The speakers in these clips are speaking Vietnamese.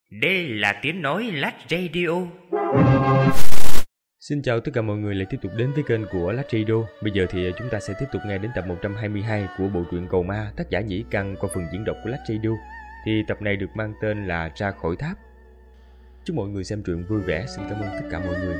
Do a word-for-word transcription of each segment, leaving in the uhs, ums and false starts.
Đây là tiếng nói Lát Radio. Xin chào tất cả mọi người lại tiếp tục đến với kênh của Lát Radio. Bây giờ thì chúng ta sẽ tiếp tục nghe đến tập một trăm hai mươi hai của bộ truyện Cầu Ma, tác giả Nhĩ Căn qua phần diễn đọc của Lát Radio. Thì tập này được mang tên là Ra Khỏi Tháp. Chúc mọi người xem truyện vui vẻ. Xin cảm ơn tất cả mọi người.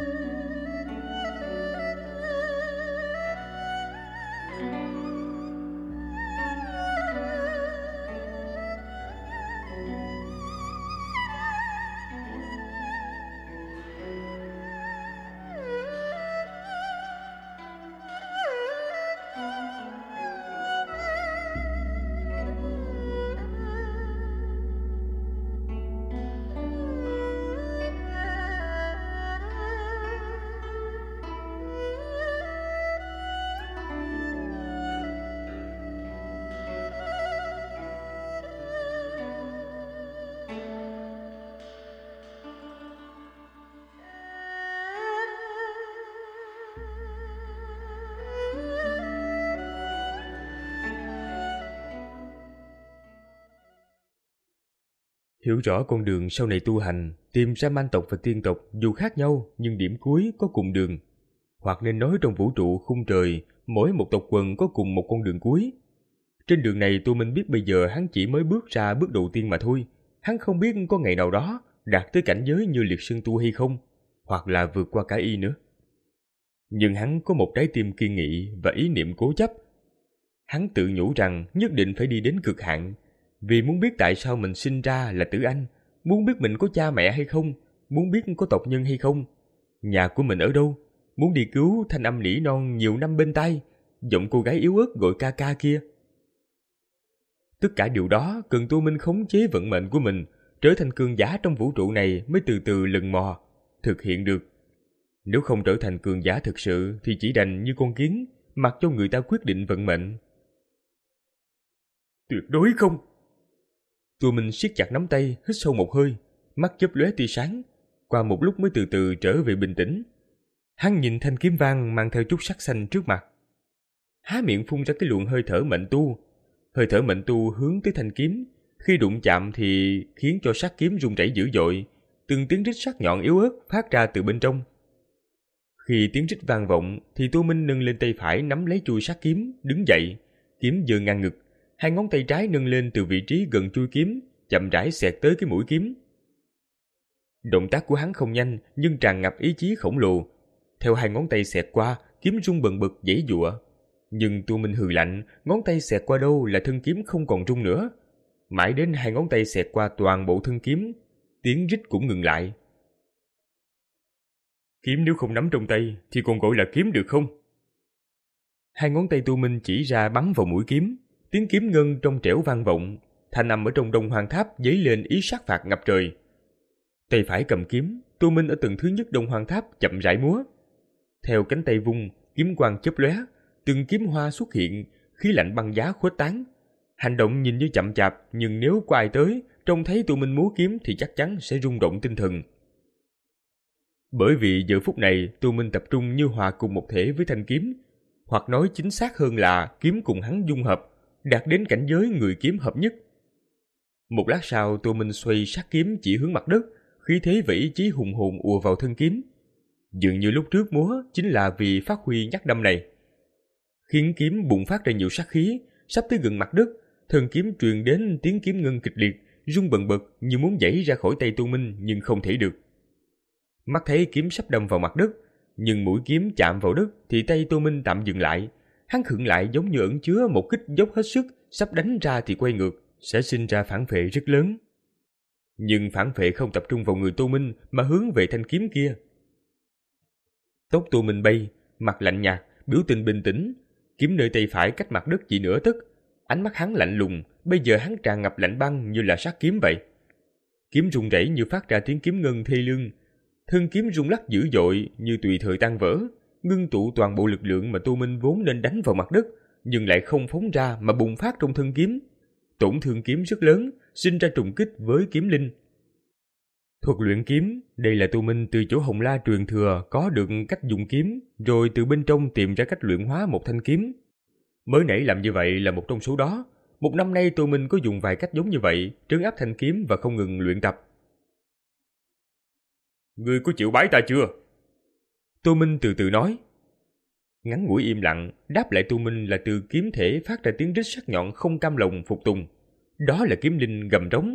Hiểu rõ con đường sau này tu hành, tìm ra man tộc và tiên tộc dù khác nhau nhưng điểm cuối có cùng đường. Hoặc nên nói trong vũ trụ khung trời, mỗi một tộc quần có cùng một con đường cuối. Trên đường này Tô Minh biết bây giờ hắn chỉ mới bước ra bước đầu tiên mà thôi. Hắn không biết có ngày nào đó đạt tới cảnh giới như Liệt Sơn Tu hay không, hoặc là vượt qua cả y nữa. Nhưng hắn có một trái tim kiên nghị và ý niệm cố chấp. Hắn tự nhủ rằng nhất định phải đi đến cực hạn, vì muốn biết tại sao mình sinh ra là tử anh, muốn biết mình có cha mẹ hay không, muốn biết có tộc nhân hay không, nhà của mình ở đâu, muốn đi cứu thanh âm nỉ non nhiều năm bên tai, giọng cô gái yếu ớt gọi ca ca kia. Tất cả điều đó cần Tô Minh khống chế vận mệnh của mình, trở thành cường giả trong vũ trụ này mới từ từ lần mò, thực hiện được. Nếu không trở thành cường giả thực sự thì chỉ đành như con kiến, mặc cho người ta quyết định vận mệnh. Tuyệt đối không! Tô Minh siết chặt nắm tay, hít sâu một hơi, mắt chớp lóe tia sáng, qua một lúc mới từ từ trở về bình tĩnh. Hắn nhìn thanh kiếm vàng mang theo chút sắc xanh trước mặt, há miệng phun ra cái luồng hơi thở mệnh tu. Hơi thở mệnh tu hướng tới thanh kiếm, khi đụng chạm thì khiến cho sắc kiếm rung rẩy dữ dội, từng tiếng rít sắc nhọn yếu ớt phát ra từ bên trong. Khi tiếng rít vang vọng thì Tô Minh nâng lên tay phải nắm lấy chuôi sắc kiếm, đứng dậy, kiếm giơ ngang ngực. Hai ngón tay trái nâng lên từ vị trí gần chuôi kiếm, chậm rãi xẹt tới cái mũi kiếm. Động tác của hắn không nhanh nhưng tràn ngập ý chí khổng lồ. Theo hai ngón tay xẹt qua, kiếm rung bần bật giãy giụa. Nhưng Tô Minh hừ lạnh, ngón tay xẹt qua đâu là thân kiếm không còn rung nữa. Mãi đến hai ngón tay xẹt qua toàn bộ thân kiếm, tiếng rít cũng ngừng lại. Kiếm nếu không nắm trong tay thì còn gọi là kiếm được không? Hai ngón tay Tô Minh chỉ ra bắn vào mũi kiếm. Tiếng kiếm ngân trong trẻo vang vọng, thanh âm ở trong Đông Hoàng Tháp dấy lên ý sát phạt ngập trời. Tay phải cầm kiếm, Tô Minh ở tầng thứ nhất Đông Hoàng Tháp chậm rãi múa. Theo cánh tay vung, kiếm quang chớp lóe, từng kiếm hoa xuất hiện, khí lạnh băng giá khuếch tán. Hành động nhìn như chậm chạp, nhưng nếu có ai tới, trông thấy Tô Minh múa kiếm thì chắc chắn sẽ rung động tinh thần. Bởi vì giờ phút này Tô Minh tập trung như hòa cùng một thể với thanh kiếm, hoặc nói chính xác hơn là kiếm cùng hắn dung hợp, đạt đến cảnh giới người kiếm hợp nhất. Một lát sau Tô Minh xoay sát kiếm chỉ hướng mặt đất, khí thế và ý chí hùng hồn ùa vào thân kiếm. Dường như lúc trước múa chính là vì phát huy nhát đâm này, khiến kiếm bùng phát ra nhiều sát khí. Sắp tới gần mặt đất, thân kiếm truyền đến tiếng kiếm ngân kịch liệt, rung bần bật như muốn giãy ra khỏi tay Tô Minh nhưng không thể được. Mắt thấy kiếm sắp đâm vào mặt đất, nhưng mũi kiếm chạm vào đất thì tay Tô Minh tạm dừng lại. Hắn khựng lại giống như ẩn chứa một kích dốc hết sức, sắp đánh ra thì quay ngược, sẽ sinh ra phản phệ rất lớn. Nhưng phản phệ không tập trung vào người Tô Minh mà hướng về thanh kiếm kia. Tóc Tô Minh bay, mặt lạnh nhạt, biểu tình bình tĩnh, kiếm nơi tay phải cách mặt đất chỉ nửa tấc. Ánh mắt hắn lạnh lùng, bây giờ hắn tràn ngập lạnh băng như là sát kiếm vậy. Kiếm rung rẩy như phát ra tiếng kiếm ngân thê lương, thân kiếm rung lắc dữ dội như tùy thời tan vỡ, ngưng tụ toàn bộ lực lượng mà Tô Minh vốn nên đánh vào mặt đất, nhưng lại không phóng ra mà bùng phát trong thân kiếm. Tổn thương kiếm rất lớn, sinh ra trùng kích với kiếm linh. Thuật luyện kiếm, đây là Tô Minh từ chỗ Hồng La truyền thừa có được cách dùng kiếm, rồi từ bên trong tìm ra cách luyện hóa một thanh kiếm. Mới nãy làm như vậy là một trong số đó. Một năm nay Tô Minh có dùng vài cách giống như vậy, trấn áp thanh kiếm và không ngừng luyện tập. Ngươi có chịu bái ta chưa? Tô Minh từ từ nói. Ngắn ngủi im lặng, đáp lại Tô Minh là từ kiếm thể phát ra tiếng rít sắc nhọn không cam lòng phục tùng. Đó là kiếm linh gầm rống.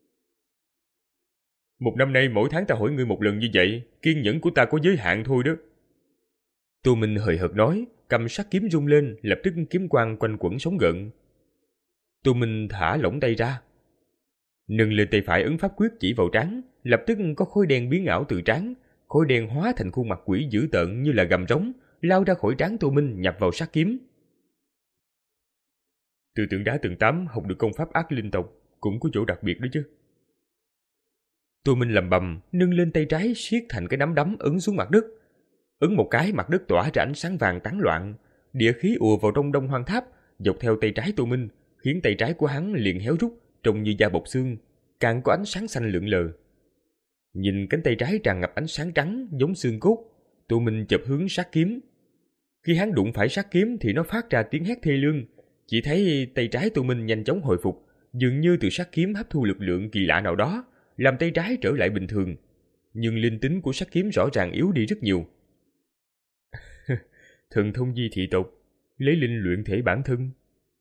Một năm nay mỗi tháng ta hỏi ngươi một lần như vậy, kiên nhẫn của ta có giới hạn thôi đó. Tô Minh hời hợt nói, cầm sắc kiếm rung lên, lập tức kiếm quang quanh quẩn sóng gợn. Tô Minh thả lỏng tay ra, nâng lên tay phải ấn pháp quyết chỉ vào trán, lập tức có khối đen biến ảo từ trán, khối đen hóa thành khuôn mặt quỷ dữ tợn như là gầm rống, lao ra khỏi trán Tô Minh nhập vào sát kiếm. Từ tượng đá tầng tám học được công pháp ác linh tộc, cũng có chỗ đặc biệt đó chứ. Tô Minh lầm bầm, nâng lên tay trái siết thành cái nắm đấm ấn xuống mặt đất. Ấn một cái, mặt đất tỏa ra ánh sáng vàng tán loạn, địa khí ùa vào trong Đông Hoang Tháp, dọc theo tay trái Tô Minh, khiến tay trái của hắn liền héo rút, trông như da bọc xương, càng có ánh sáng xanh lượn lờ. Nhìn cánh tay trái tràn ngập ánh sáng trắng giống xương cốt, Tô Minh chợt hướng sát kiếm. Khi hắn đụng phải sát kiếm thì nó phát ra tiếng hét thê lương, chỉ thấy tay trái Tô Minh nhanh chóng hồi phục, dường như từ sát kiếm hấp thu lực lượng kỳ lạ nào đó, làm tay trái trở lại bình thường. Nhưng linh tính của sát kiếm rõ ràng yếu đi rất nhiều. Thần thông di thị tộc, lấy linh luyện thể bản thân.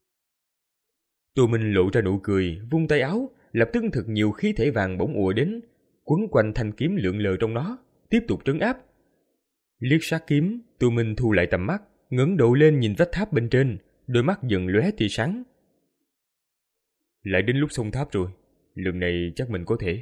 Tô Minh lộ ra nụ cười, vung tay áo, lập tức thật nhiều khí thể vàng bỗng ùa đến, quấn quanh thanh kiếm lượn lờ trong nó, tiếp tục trấn áp. Liếc sát kiếm, Tô Minh thu lại tầm mắt, ngẩng đầu lên nhìn vách tháp bên trên, đôi mắt dần lóe tia sáng. Lại đến lúc xông tháp rồi, lần này chắc mình có thể.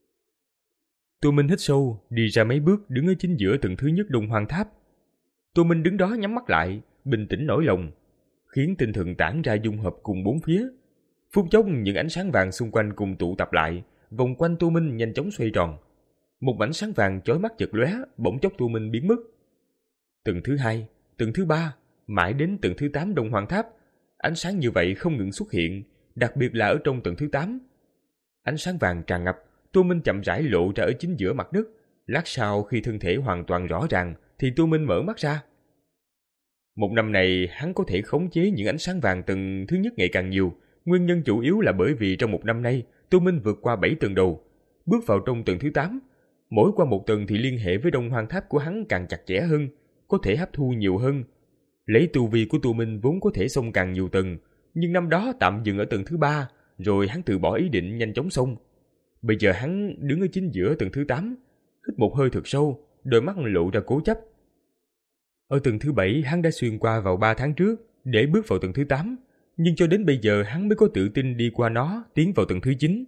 Tô Minh hít sâu, đi ra mấy bước đứng ở chính giữa tầng thứ nhất Đông Hoang Tháp. Tô Minh đứng đó nhắm mắt lại, bình tĩnh nổi lòng, khiến tinh thần tản ra dung hợp cùng bốn phía. Phút chốc những ánh sáng vàng xung quanh cùng tụ tập lại, vòng quanh Tô Minh nhanh chóng xoay tròn. Một mảnh sáng vàng chói mắt chợt lóe, bỗng chốc Tô Minh biến mất. Tầng thứ hai, tầng thứ ba, mãi đến tầng thứ tám Đông Hoang Tháp, ánh sáng như vậy không ngừng xuất hiện, đặc biệt là ở trong tầng thứ tám. Ánh sáng vàng tràn ngập, Tô Minh chậm rãi lộ ra ở chính giữa mặt đất. Lát sau khi thân thể hoàn toàn rõ ràng, thì Tô Minh mở mắt ra. Một năm này, hắn có thể khống chế những ánh sáng vàng tầng thứ nhất ngày càng nhiều. Nguyên nhân chủ yếu là bởi vì trong một năm nay, Tô Minh vượt qua bảy tầng đầu, bước vào trong tầng thứ tám. Mỗi qua một tầng thì liên hệ với Đông Hoang Tháp của hắn càng chặt chẽ hơn, có thể hấp thu nhiều hơn. Lấy tu vi của Tô Minh vốn có thể xông càng nhiều tầng, nhưng năm đó tạm dừng ở tầng thứ ba, rồi hắn từ bỏ ý định nhanh chóng xông. Bây giờ hắn đứng ở chính giữa tầng thứ tám, hít một hơi thật sâu, đôi mắt lộ ra cố chấp. Ở tầng thứ bảy hắn đã xuyên qua vào ba tháng trước để bước vào tầng thứ tám, nhưng cho đến bây giờ hắn mới có tự tin đi qua nó, tiến vào tầng thứ chín.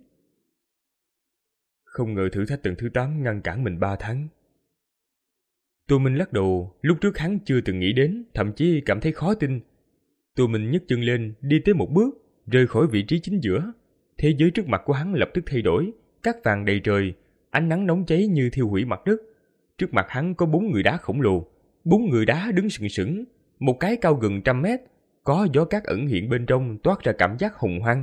Không ngờ thử thách tầng thứ tám ngăn cản mình ba tháng. Tô Minh lắc đầu, lúc trước hắn chưa từng nghĩ đến, thậm chí cảm thấy khó tin. Tô Minh nhấc chân lên, đi tới một bước, rời khỏi vị trí chính giữa. Thế giới trước mặt của hắn lập tức thay đổi, cát vàng đầy trời, ánh nắng nóng cháy như thiêu hủy mặt đất. Trước mặt hắn có bốn người đá khổng lồ, bốn người đá đứng sừng sững, một cái cao gần trăm mét, có gió cát ẩn hiện bên trong, toát ra cảm giác hùng hoang.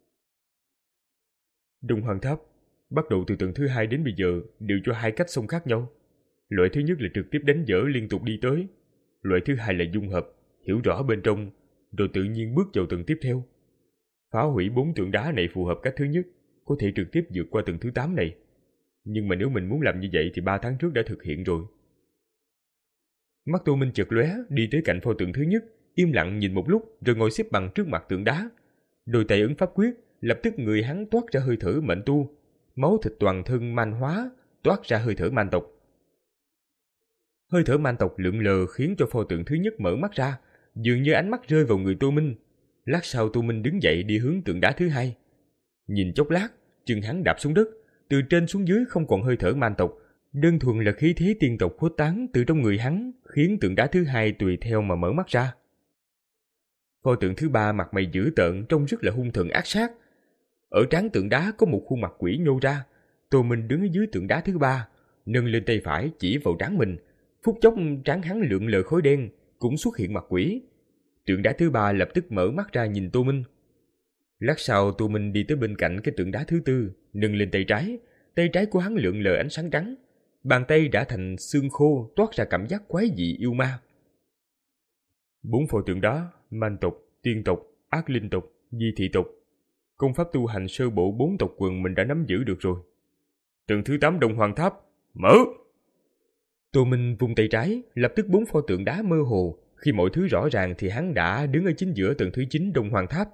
Đông Hoang Tháp bắt đầu từ tầng thứ hai đến bây giờ đều cho hai cách xông khác nhau. Loại thứ nhất là trực tiếp đánh dở liên tục đi tới, loại thứ hai là dung hợp, hiểu rõ bên trong, rồi tự nhiên bước vào tầng tiếp theo. Phá hủy bốn tượng đá này phù hợp cách thứ nhất, có thể trực tiếp vượt qua tầng thứ tám này. Nhưng mà nếu mình muốn làm như vậy thì ba tháng trước đã thực hiện rồi. Mắt Tô Minh chợt lóe, đi tới cạnh pho tượng thứ nhất, im lặng nhìn một lúc rồi ngồi xếp bằng trước mặt tượng đá. Đôi tay ấn pháp quyết, lập tức người hắn toát ra hơi thở mệnh tu, máu thịt toàn thân man hóa, toát ra hơi thở man tộc. Hơi thở man tộc lượn lờ khiến cho pho tượng thứ nhất mở mắt ra, dường như ánh mắt rơi vào người Tô Minh. Lát sau Tô Minh đứng dậy đi hướng tượng đá thứ hai. Nhìn chốc lát, chân hắn đạp xuống đất, từ trên xuống dưới không còn hơi thở man tộc, đơn thuần là khí thế tiên tộc khuếch tán từ trong người hắn, khiến tượng đá thứ hai tùy theo mà mở mắt ra. Pho tượng thứ ba mặt mày dữ tợn, trông rất là hung thần ác sát. Ở trán tượng đá có một khuôn mặt quỷ nhô ra. Tô Minh đứng ở dưới tượng đá thứ ba, nâng lên tay phải chỉ vào trán mình. Phút chốc trán hắn lượn lờ khói đen, cũng xuất hiện mặt quỷ. Tượng đá thứ ba lập tức mở mắt ra nhìn Tô Minh. Lát sau Tô Minh đi tới bên cạnh cái tượng đá thứ tư, nâng lên tay trái. Tay trái của hắn lượn lờ ánh sáng trắng, bàn tay đã thành xương khô, toát ra cảm giác quái dị yêu ma. Bốn pho tượng đá, man tộc, tiên tộc, ác linh tộc, di thị tộc. Công pháp tu hành sơ bộ bốn tộc quần mình đã nắm giữ được rồi. Tầng thứ tám Đông Hoang Tháp, Mở! Tô Minh vung tay trái, lập tức bốn pho tượng đá mơ hồ. Khi mọi thứ rõ ràng thì hắn đã đứng ở chính giữa tầng thứ chín Đông Hoàng Tháp.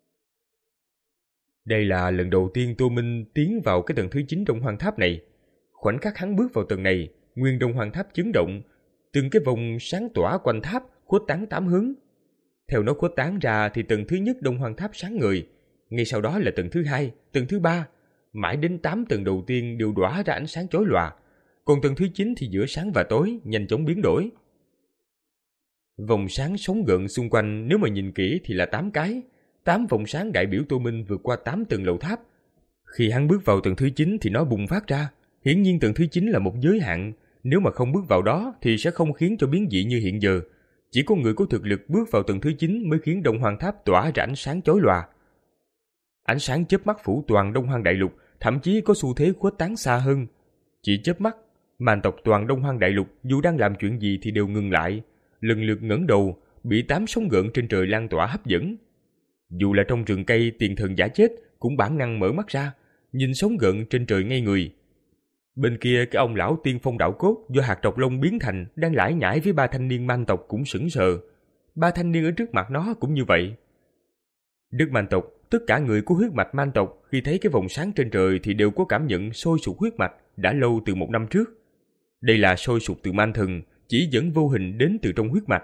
Đây là lần đầu tiên Tô Minh tiến vào cái tầng thứ chín Đông Hoàng Tháp này. Khoảnh khắc hắn bước vào tầng này, nguyên Đông Hoàng Tháp chấn động, từng cái vòng sáng tỏa quanh tháp khuếch tán tám hướng. Theo nó khuếch tán ra thì tầng thứ nhất Đông Hoàng Tháp sáng ngời, ngay sau đó là tầng thứ hai, tầng thứ ba, mãi đến tám tầng đầu tiên đều đóa ra ánh sáng chói lòa, còn tầng thứ chín thì giữa sáng và tối nhanh chóng biến đổi. Vòng sáng sóng gợn xung quanh nếu mà nhìn kỹ thì là tám cái, tám vòng sáng đại biểu Tô Minh vượt qua tám tầng lầu tháp. Khi hắn bước vào tầng thứ chín thì nó bùng phát ra, hiển nhiên tầng thứ chín là một giới hạn, nếu mà không bước vào đó thì sẽ không khiến cho biến dị như hiện giờ. Chỉ có người có thực lực bước vào tầng thứ chín mới khiến Đông Hoàng Tháp tỏa ra ánh sáng chói lòa. Ánh sáng chớp mắt phủ toàn Đông Hoang Đại Lục, thậm chí có xu thế khuếch tán xa hơn. Chỉ chớp mắt, màn tộc toàn Đông Hoang Đại Lục dù đang làm chuyện gì thì đều ngừng lại, lần lượt ngẩng đầu, bị tám sóng gợn trên trời lan tỏa hấp dẫn. Dù là trong rừng cây tiền thần giả chết cũng bản năng mở mắt ra, nhìn sóng gợn trên trời ngay người. Bên kia cái ông lão tiên phong đạo cốt do hạt trọc lông biến thành đang lải nhải với ba thanh niên man tộc cũng sững sờ. Ba thanh niên ở trước mặt nó cũng như vậy. Đức man tộc, tất cả người có huyết mạch man tộc khi thấy cái vòng sáng trên trời thì đều có cảm nhận sôi sục huyết mạch đã lâu từ một năm trước. Đây là sôi sục từ man thần, chỉ dẫn vô hình đến từ trong huyết mạch.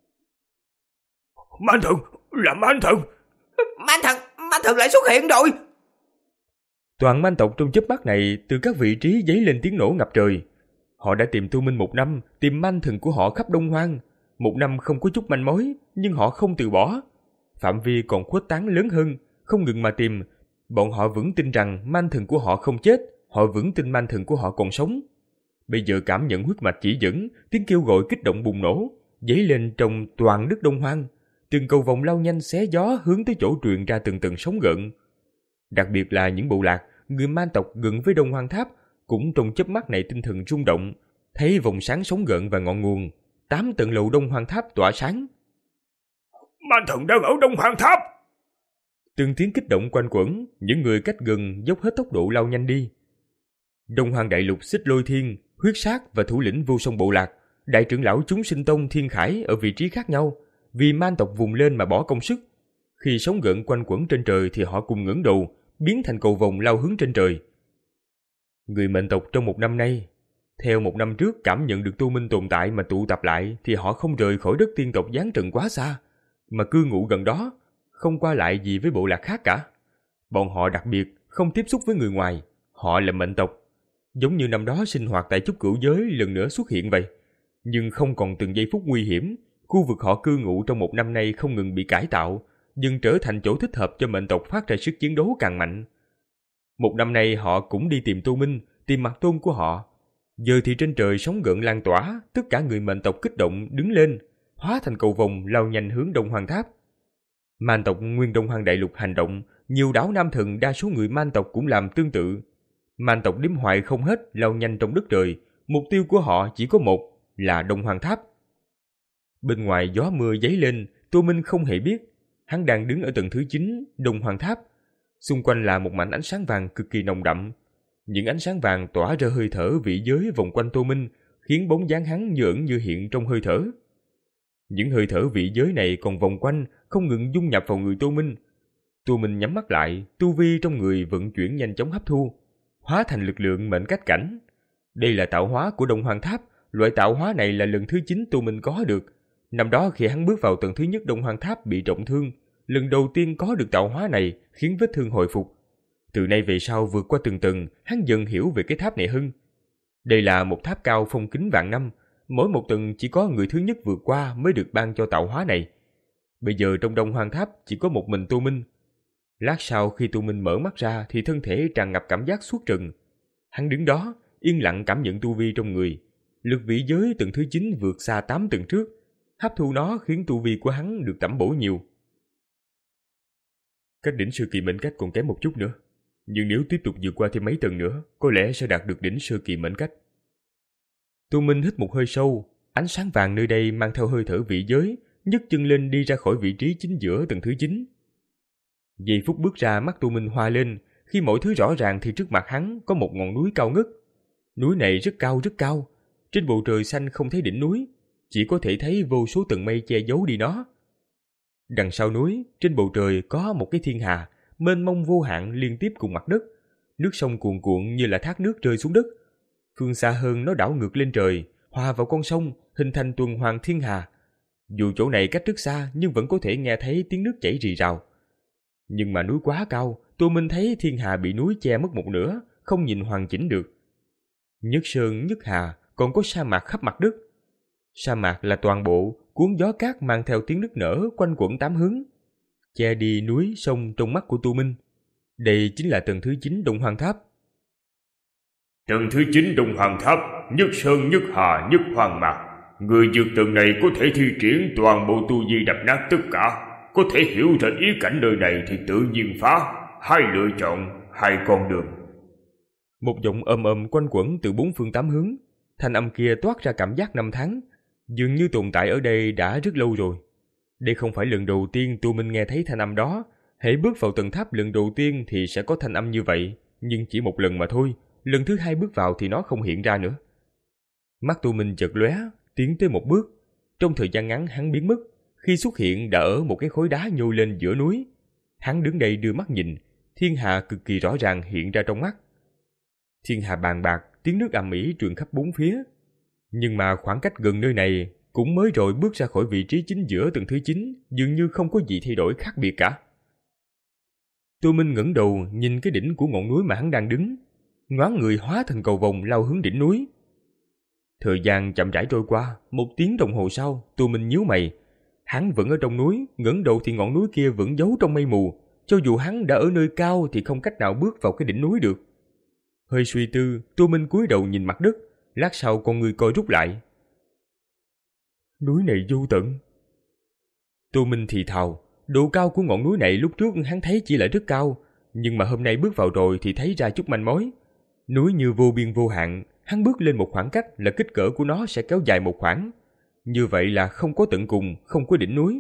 Man thần, là man thần. Man thần, man thần lại xuất hiện rồi. Toàn man tộc trong chớp mắt này từ các vị trí giấy lên tiếng nổ ngập trời. Họ đã tìm Tô Minh một năm, tìm man thần của họ khắp Đông Hoang. Một năm không có chút manh mối, nhưng họ không từ bỏ. Phạm vi còn khuếch tán lớn hơn, không ngừng mà tìm. Bọn họ vững tin rằng man thần của họ không chết, họ vững tin man thần của họ còn sống. Bây giờ cảm nhận huyết mạch chỉ dẫn, tiếng kêu gọi kích động bùng nổ, dấy lên trong toàn đất Đông Hoang. Từng cầu vòng lao nhanh xé gió hướng tới chỗ truyền ra từng tầng sóng gợn. Đặc biệt là những bộ lạc, người man tộc gần với Đông Hoang Tháp cũng trong chớp mắt này tinh thần rung động, thấy vòng sáng sóng gợn và ngọn nguồn, tám tầng lầu Đông Hoang Tháp tỏa sáng. Man thần đang ở Đông Hoang Tháp. Từng tiếng kích động quanh quẩn, những người cách gần dốc hết tốc độ lao nhanh đi. Đông Hoang Đại Lục Xích Lôi Thiên, Huyết Sát và thủ lĩnh vô song bộ lạc, đại trưởng lão chúng sinh tông Thiên Khải ở vị trí khác nhau, vì man tộc vùng lên mà bỏ công sức. Khi sóng gợn quanh quẩn trên trời thì họ cùng ngẩng đầu, biến thành cầu vồng lao hướng trên trời. Người mệnh tộc trong một năm nay, theo một năm trước cảm nhận được Tô Minh tồn tại mà tụ tập lại thì họ không rời khỏi đất tiên tộc giáng trận quá xa, mà cư ngụ gần đó, không qua lại gì với bộ lạc khác cả. Bọn họ đặc biệt không tiếp xúc với người ngoài, họ là mệnh tộc, giống như năm đó sinh hoạt tại Chúc Cửu Giới lần nữa xuất hiện vậy. Nhưng không còn từng giây phút nguy hiểm, khu vực họ cư ngụ trong một năm nay không ngừng bị cải tạo, dần trở thành chỗ thích hợp cho mệnh tộc phát ra sức chiến đấu càng mạnh. Một năm nay họ cũng đi tìm Tô Minh, tìm mặt tôn của họ. Giờ thì trên trời sóng gợn lan tỏa, tất cả người mệnh tộc kích động đứng lên, hóa thành cầu vồng lao nhanh hướng Đông Hoang Tháp. Man tộc nguyên Đông Hoang Đại Lục hành động, nhiều đảo nam thần đa số người man tộc cũng làm tương tự. Man tộc đếm hoài không hết lao nhanh trong đất trời, mục tiêu của họ chỉ có một, là Đông Hoang Tháp. Bên ngoài gió mưa giấy lên, Tô Minh không hề biết, hắn đang đứng ở tầng thứ chín Đông Hoang Tháp. Xung quanh là một mảnh ánh sáng vàng cực kỳ nồng đậm. Những ánh sáng vàng tỏa ra hơi thở vị giới vòng quanh Tô Minh, khiến bóng dáng hắn như ẩn như hiện trong hơi thở. Những hơi thở vị giới này còn vòng quanh, không ngừng dung nhập vào người Tô Minh. Tô Minh nhắm mắt lại, tu vi trong người vận chuyển nhanh chóng hấp thu, hóa thành lực lượng mệnh cách cảnh. Đây là tạo hóa của Đông Hoang Tháp, loại tạo hóa này là lần thứ chín Tô Minh có được. Năm đó khi hắn bước vào tầng thứ nhất Đông Hoang Tháp bị trọng thương, lần đầu tiên có được tạo hóa này khiến vết thương hồi phục. Từ nay về sau vượt qua từng tầng, hắn dần hiểu về cái tháp này hơn. Đây là một tháp cao phong kính vạn năm, mỗi một tầng chỉ có người thứ nhất vượt qua mới được ban cho tạo hóa này. Bây giờ trong Đông Hoang Tháp chỉ có một mình Tô Minh. Lát sau khi Tô Minh mở mắt ra thì thân thể tràn ngập cảm giác suốt trần. Hắn đứng đó, yên lặng cảm nhận tu vi trong người. Lực vị giới tầng thứ chín vượt xa tám tầng trước, hấp thu nó khiến tu vi của hắn được tẩm bổ nhiều. Cách đỉnh sơ kỳ mệnh cách còn kém một chút nữa, nhưng nếu tiếp tục vượt qua thêm mấy tầng nữa, có lẽ sẽ đạt được đỉnh sơ kỳ mệnh cách. Tô Minh hít một hơi sâu, ánh sáng vàng nơi đây mang theo hơi thở vị giới, nhấc chân lên đi ra khỏi vị trí chính giữa tầng thứ chín. Giây phút bước ra mắt Tô Minh hoa lên, khi mọi thứ rõ ràng thì trước mặt hắn có một ngọn núi cao ngất. Núi này rất cao rất cao, trên bầu trời xanh không thấy đỉnh núi, chỉ có thể thấy vô số tầng mây che giấu đi nó. Đằng sau núi, trên bầu trời có một cái thiên hà, mênh mông vô hạn liên tiếp cùng mặt đất. Nước sông cuồn cuộn như là thác nước rơi xuống đất. Phương xa hơn nó đảo ngược lên trời, hòa vào con sông, hình thành tuần hoàn thiên hà. Dù chỗ này cách rất xa nhưng vẫn có thể nghe thấy tiếng nước chảy rì rào. Nhưng mà núi quá cao, Tô Minh thấy thiên hà bị núi che mất một nửa, không nhìn hoàn chỉnh được. Nhất sơn nhất hà, còn có sa mạc khắp mặt đất. Sa mạc là toàn bộ, cuốn gió cát mang theo tiếng nức nở quanh quẩn tám hướng, che đi núi sông trong mắt của Tô Minh. Đây chính là tầng thứ chín Đông Hoang Tháp. Tầng thứ chín Đông Hoang Tháp, nhất sơn nhất hà nhất hoang mạc. Người vượt tầng này có thể thi triển toàn bộ tu vi đập nát tất cả. Có thể hiểu ra ý cảnh nơi này thì tự nhiên phá. Hai lựa chọn, hai con đường. Một giọng ầm ầm quanh quẩn từ bốn phương tám hướng. Thanh âm kia toát ra cảm giác năm tháng, dường như tồn tại ở đây đã rất lâu rồi. Đây không phải lần đầu tiên Tô Minh nghe thấy thanh âm đó. Hễ bước vào tầng tháp lần đầu tiên thì sẽ có thanh âm như vậy, nhưng chỉ một lần mà thôi. Lần thứ hai bước vào thì nó không hiện ra nữa. Mắt Tô Minh chợt lóe, tiến tới một bước. Trong thời gian ngắn hắn biến mất, khi xuất hiện đã ở một cái khối đá nhô lên giữa núi. Hắn đứng đây đưa mắt nhìn, thiên hà cực kỳ rõ ràng hiện ra trong mắt. Thiên hà bàn bạc, tiếng nước ầm ĩ truyền khắp bốn phía. Nhưng mà khoảng cách gần nơi này cũng mới rồi bước ra khỏi vị trí chính giữa tầng thứ chín, dường như không có gì thay đổi khác biệt cả. Tô Minh ngẩng đầu nhìn cái đỉnh của ngọn núi mà hắn đang đứng, nhoáng người hóa thành cầu vồng lao hướng đỉnh núi. Thời gian chậm rãi trôi qua, một tiếng đồng hồ sau, Tô Minh nhíu mày. Hắn vẫn ở trong núi, ngẩng đầu thì ngọn núi kia vẫn giấu trong mây mù. Cho dù hắn đã ở nơi cao thì không cách nào bước vào cái đỉnh núi được. Hơi suy tư, Tô Minh cúi đầu nhìn mặt đất, lát sau con người coi rút lại. Núi này vô tận. Tô Minh thì thào, độ cao của ngọn núi này lúc trước hắn thấy chỉ là rất cao, nhưng mà hôm nay bước vào rồi thì thấy ra chút manh mối. Núi như vô biên vô hạn, hắn bước lên một khoảng cách là kích cỡ của nó sẽ kéo dài một khoảng. Như vậy là không có tận cùng, không có đỉnh núi.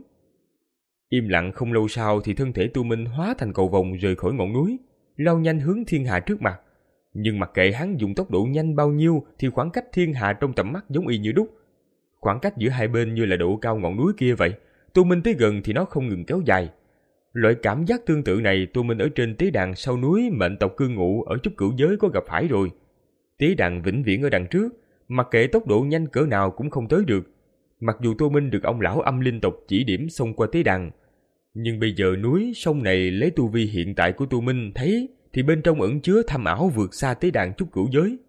Im lặng không lâu sau thì thân thể Tô Minh hóa thành cầu vồng rời khỏi ngọn núi, lao nhanh hướng thiên hà trước mặt. Nhưng mặc kệ hắn dùng tốc độ nhanh bao nhiêu thì khoảng cách thiên hà trong tầm mắt giống y như đúc. Khoảng cách giữa hai bên như là độ cao ngọn núi kia vậy. Tô Minh tới gần thì nó không ngừng kéo dài. Loại cảm giác tương tự này Tô Minh ở trên tế đàn sau núi mệnh tộc cư ngụ ở Trúc Cửu Giới có gặp phải rồi. Tế đàn vĩnh viễn ở đằng trước, mặc kệ tốc độ nhanh cỡ nào cũng không tới được. Mặc dù Tô Minh được ông lão âm linh tộc chỉ điểm xông qua tế đàn, nhưng bây giờ núi sông này lấy tu vi hiện tại của Tô Minh thấy thì bên trong ẩn chứa thâm ảo vượt xa tế đàn Trúc Cửu Giới.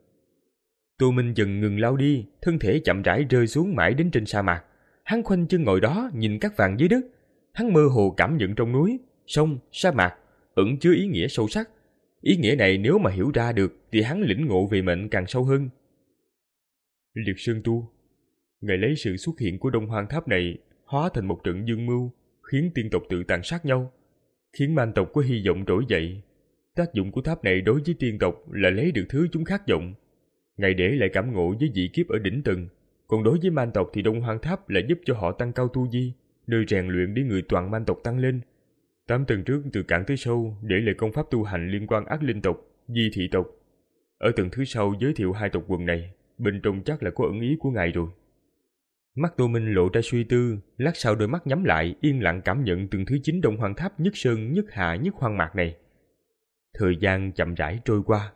Tô Minh dần ngừng lao đi, thân thể chậm rãi rơi xuống mãi đến trên sa mạc. Hắn khoanh chân ngồi đó nhìn cát vàng dưới đất. Hắn mơ hồ cảm nhận trong núi, sông, sa mạc ẩn chứa ý nghĩa sâu sắc. Ý nghĩa này nếu mà hiểu ra được thì hắn lĩnh ngộ về mệnh càng sâu hơn. Liệt Sơn Tu, ngài lấy sự xuất hiện của Đông Hoang Tháp này hóa thành một trận dương mưu, khiến tiên tộc tự tàn sát nhau, khiến man tộc có hy vọng trỗi dậy. Tác dụng của tháp này đối với tiên tộc là lấy được thứ chúng khát vọng. Ngài để lại cảm ngộ với dị kiếp ở đỉnh tầng, còn đối với man tộc thì Đông Hoang Tháp lại giúp cho họ tăng cao tu vi, nơi rèn luyện để người toàn man tộc tăng lên. Tám tầng trước từ cạn tới sâu để lại công pháp tu hành liên quan ác linh tộc, di thị tộc. Ở tầng thứ sau giới thiệu hai tộc quần này, bên trong chắc là có ẩn ý của ngài rồi. Mắt Tô Minh lộ ra suy tư, lát sau đôi mắt nhắm lại yên lặng cảm nhận từng thứ chín Đông Hoang Tháp nhất sơn nhất hà nhất hoang mạc này. Thời gian chậm rãi trôi qua.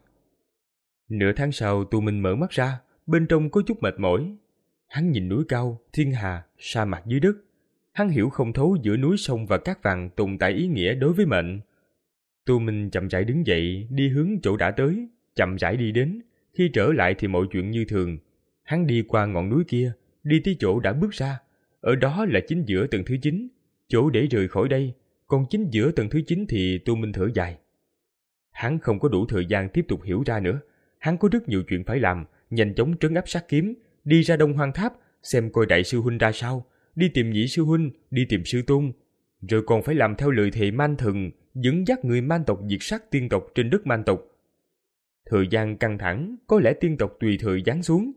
Nửa tháng sau Tô Minh mở mắt ra, bên trong có chút mệt mỏi. Hắn nhìn núi cao, thiên hà, sa mạc dưới đất. Hắn hiểu không thấu giữa núi sông và cát vàng tồn tại ý nghĩa đối với mệnh. Tô Minh chậm rãi đứng dậy, đi hướng chỗ đã tới, chậm rãi đi đến. Khi trở lại thì mọi chuyện như thường. Hắn đi qua ngọn núi kia, đi tới chỗ đã bước ra. Ở đó là chính giữa tầng thứ chín, chỗ để rời khỏi đây. Còn chính giữa tầng thứ chín thì Tô Minh thở dài. Hắn không có đủ thời gian tiếp tục hiểu ra nữa. Hắn có rất nhiều chuyện phải làm, nhanh chóng trấn áp sát kiếm, đi ra Đông Hoang Tháp, xem coi đại sư huynh ra sao, đi tìm nhị sư huynh, đi tìm sư tôn, rồi còn phải làm theo lời thề man thần, dẫn dắt người man tộc diệt sát tiên tộc trên đất man tộc. Thời gian căng thẳng, có lẽ tiên tộc tùy thời giáng xuống.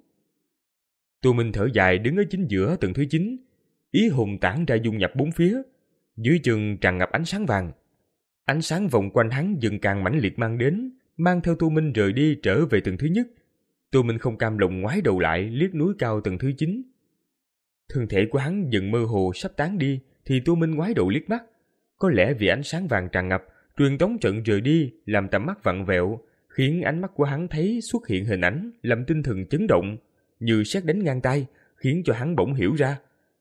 Tô Minh thở dài đứng ở chính giữa tầng thứ chín, ý hồn tản ra dung nhập bốn phía, dưới chân tràn ngập ánh sáng vàng. Ánh sáng vòng quanh hắn dần càng mãnh liệt mang đến, mang theo Tô Minh rời đi trở về tầng thứ nhất. Tô Minh không cam lòng ngoái đầu lại liếc núi cao tầng thứ chín. Thân thể của hắn dần mơ hồ sắp tán đi thì Tô Minh ngoái đầu liếc mắt. Có lẽ vì ánh sáng vàng tràn ngập, truyền tống trận rời đi làm tầm mắt vặn vẹo, khiến ánh mắt của hắn thấy xuất hiện hình ảnh làm tinh thần chấn động, như sét đánh ngang tay, khiến cho hắn bỗng hiểu ra.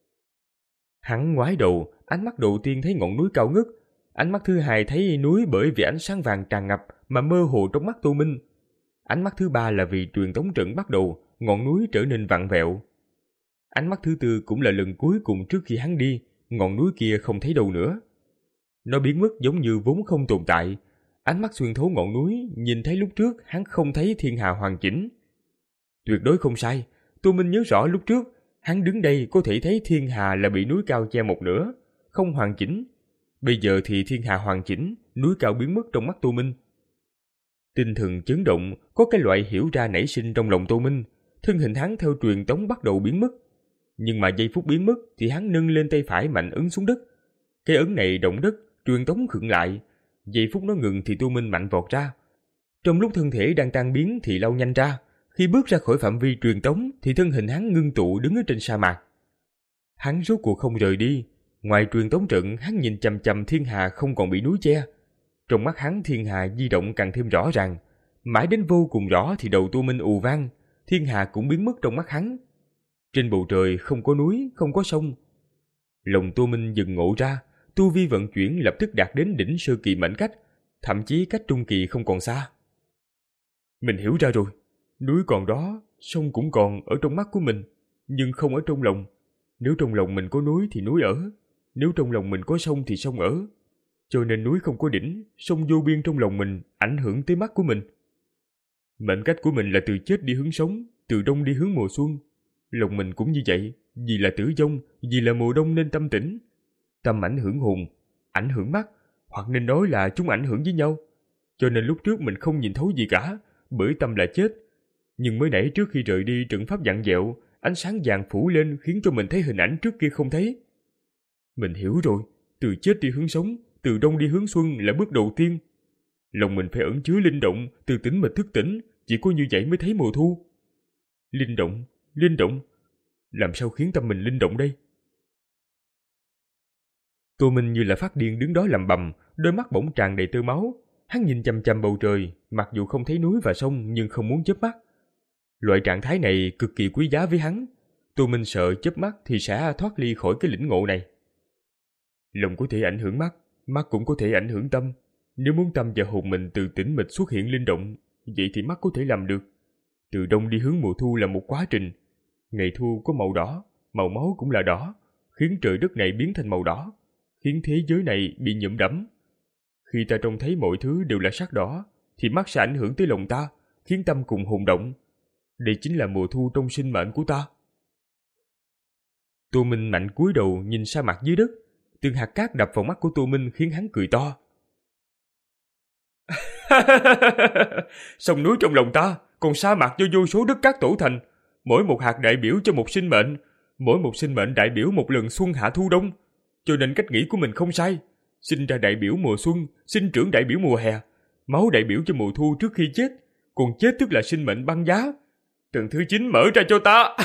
Hắn ngoái đầu, ánh mắt đầu tiên thấy ngọn núi cao ngất, ánh mắt thứ hai thấy núi bởi vì ánh sáng vàng tràn ngập mà mơ hồ trong mắt Tô Minh. Ánh mắt thứ ba là vì truyền tống trận bắt đầu, ngọn núi trở nên vặn vẹo. Ánh mắt thứ tư cũng là lần cuối cùng trước khi hắn đi, ngọn núi kia không thấy đâu nữa. Nó biến mất giống như vốn không tồn tại. Ánh mắt xuyên thấu ngọn núi, nhìn thấy lúc trước hắn không thấy thiên hà hoàn chỉnh. Tuyệt đối không sai, Tô Minh nhớ rõ lúc trước, hắn đứng đây có thể thấy thiên hà là bị núi cao che một nửa, không hoàn chỉnh. Bây giờ thì thiên hà hoàn chỉnh, núi cao biến mất trong mắt Tô Minh. Tinh thần chấn động, có cái loại hiểu ra nảy sinh trong lòng Tô Minh, thân hình hắn theo truyền tống bắt đầu biến mất. Nhưng mà giây phút biến mất thì hắn nâng lên tay phải mạnh ấn xuống đất. Cái ấn này động đất, truyền tống khựng lại. Giây phút nó ngừng thì Tô Minh mạnh vọt ra. Trong lúc thân thể đang tan biến thì lao nhanh ra. Khi bước ra khỏi phạm vi truyền tống thì thân hình hắn ngưng tụ đứng ở trên sa mạc. Hắn rốt cuộc không rời đi. Ngoài truyền tống trận, hắn nhìn chằm chằm thiên hà không còn bị núi che. Trong mắt hắn thiên hà di động càng thêm rõ ràng. Mãi đến vô cùng rõ thì đầu Tô Minh ù vang, thiên hà cũng biến mất trong mắt hắn. Trên bầu trời không có núi, không có sông. Lòng Tô Minh dần ngộ ra, tu vi vận chuyển lập tức đạt đến đỉnh sơ kỳ mệnh cách, thậm chí cách trung kỳ không còn xa. Mình hiểu ra rồi, núi còn đó, sông cũng còn ở trong mắt của mình, nhưng không ở trong lòng. Nếu trong lòng mình có núi thì núi ở, nếu trong lòng mình có sông thì sông ở. Cho nên núi không có đỉnh, sông vô biên trong lòng mình, ảnh hưởng tới mắt của mình. Mệnh cách của mình là từ chết đi hướng sống, từ đông đi hướng mùa xuân. Lòng mình cũng như vậy, vì là tử vong, vì là mùa đông nên tâm tĩnh. Tâm ảnh hưởng hồn, ảnh hưởng mắt, hoặc nên nói là chúng ảnh hưởng với nhau. Cho nên lúc trước mình không nhìn thấu gì cả, bởi tâm là chết. Nhưng mới nãy trước khi rời đi trận pháp dặn dẹo, ánh sáng vàng phủ lên khiến cho mình thấy hình ảnh trước kia không thấy. Mình hiểu rồi, từ chết đi hướng sống, từ đông đi hướng xuân là bước đầu tiên. Lòng mình phải ẩn chứa linh động, từ tỉnh mịch thức tỉnh, chỉ có như vậy mới thấy mùa thu. Linh động, linh động, làm sao khiến tâm mình linh động đây? Tô Minh như là phát điên đứng đó lẩm bẩm, đôi mắt bỗng tràn đầy tơ máu. Hắn nhìn chằm chằm bầu trời, mặc dù không thấy núi và sông nhưng không muốn chớp mắt. Loại trạng thái này cực kỳ quý giá với hắn. Tô Minh sợ chớp mắt thì sẽ thoát ly khỏi cái lĩnh ngộ này. Lòng có thể ảnh hưởng mắt, mắt cũng có thể ảnh hưởng tâm. Nếu muốn tâm và hồn mình từ tĩnh mịch xuất hiện linh động, vậy thì mắt có thể làm được. Từ đông đi hướng mùa thu là một quá trình. Ngày thu có màu đỏ, màu máu cũng là đỏ, khiến trời đất này biến thành màu đỏ, khiến thế giới này bị nhuộm đẫm. Khi ta trông thấy mọi thứ đều là sắc đỏ, thì mắt sẽ ảnh hưởng tới lòng ta, khiến tâm cùng hồn động. Đây chính là mùa thu trong sinh mệnh của ta. Tô Minh mạnh cúi đầu nhìn sa mạc dưới đất, từng hạt cát đập vào mắt của Tô Minh khiến hắn cười to. Sông núi trong lòng ta, còn sa mạc do vô số đất cát tổ thành. Mỗi một hạt đại biểu cho một sinh mệnh, mỗi một sinh mệnh đại biểu một lần xuân hạ thu đông. Cho nên cách nghĩ của mình không sai. Sinh ra đại biểu mùa xuân, sinh trưởng đại biểu mùa hè, máu đại biểu cho mùa thu trước khi chết, còn chết tức là sinh mệnh băng giá. Tầng thứ chín mở ra cho ta.